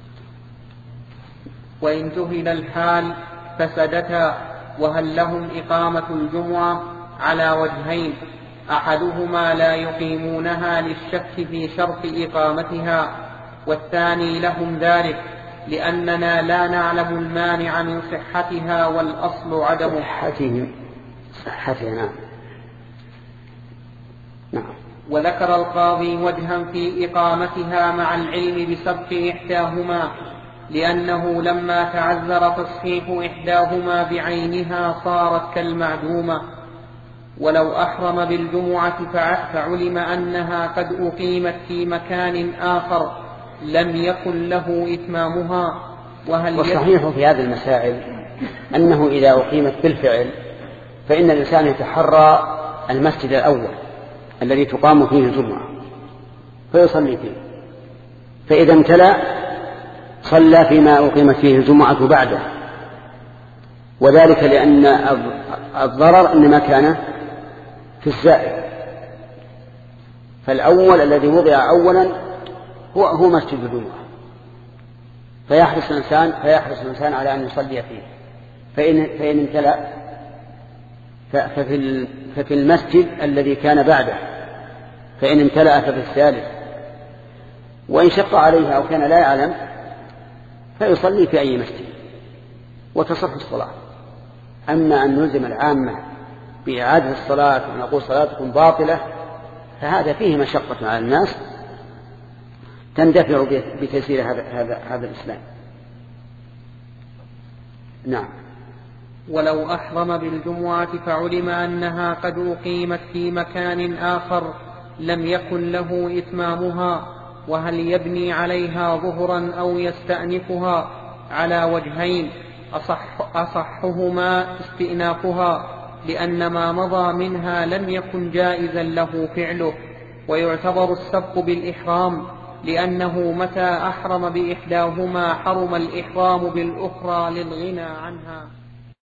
وإن جهد الحال فسدتا، وهل لهم إقامة الجمعة على وجهين: أحدهما لا يقيمونها للشك في شرط إقامتها، والثاني لهم ذلك لأننا لا نعلم المانع من صحتها، والأصل عدم صحتها. صحتها نعم. وذكر القاضي وجها في إقامتها مع العلم بسبق إحداهما، لأنه لما تعذر تصحيح إحداهما بعينها صارت كالمعدومة. ولو أحرم بالجمعة فعلم أنها قد أقيمت في مكان آخر لم يكن له إتمامها. وهل والصحيح في هذه المسائل أنه إذا أقيمت بالفعل فإن الإنسان يتحرى المسجد الأول الذي تقام فيه الجمعة فيصلي فيه، فإذا امتلأ صلى فيما أقيمت فيه الجمعة بعده، وذلك لأن الضرر إنما كان في الزائد، فالأول الذي وضع أولا هو هو مسجد الجمعة، فيحرص الإنسان فيحرص الإنسان على أن يصلي فيه، فإن فإن امتلأ ففي ففي المسجد الذي كان بعده، فإن امتلأ ففي الثالث، وإن شق عليه أو كان لا يعلم فيصلي في أي مسجد وتصح الصلاة. أما أن نلزم العامة بإعادة الصلاة ونقول صلاتكم باطلة فهذا فيه مشقة على الناس تندفع بتيسير هذا هذا هذا الإسلام. نعم. ولو أحرم بالجمعة فعلم أنها قد أقيمت في مكان آخر لم يكن له إتمامها، وهل يبني عليها ظهرا أو يستأنفها على وجهين: أصح أصحهما استئنافها، لأن ما مضى منها لم يكن جائزا له فعله، ويعتبر السبق بالإحرام، لأنه متى أحرم بإحداهما حرم الإحرام بالأخرى للغنى عنها.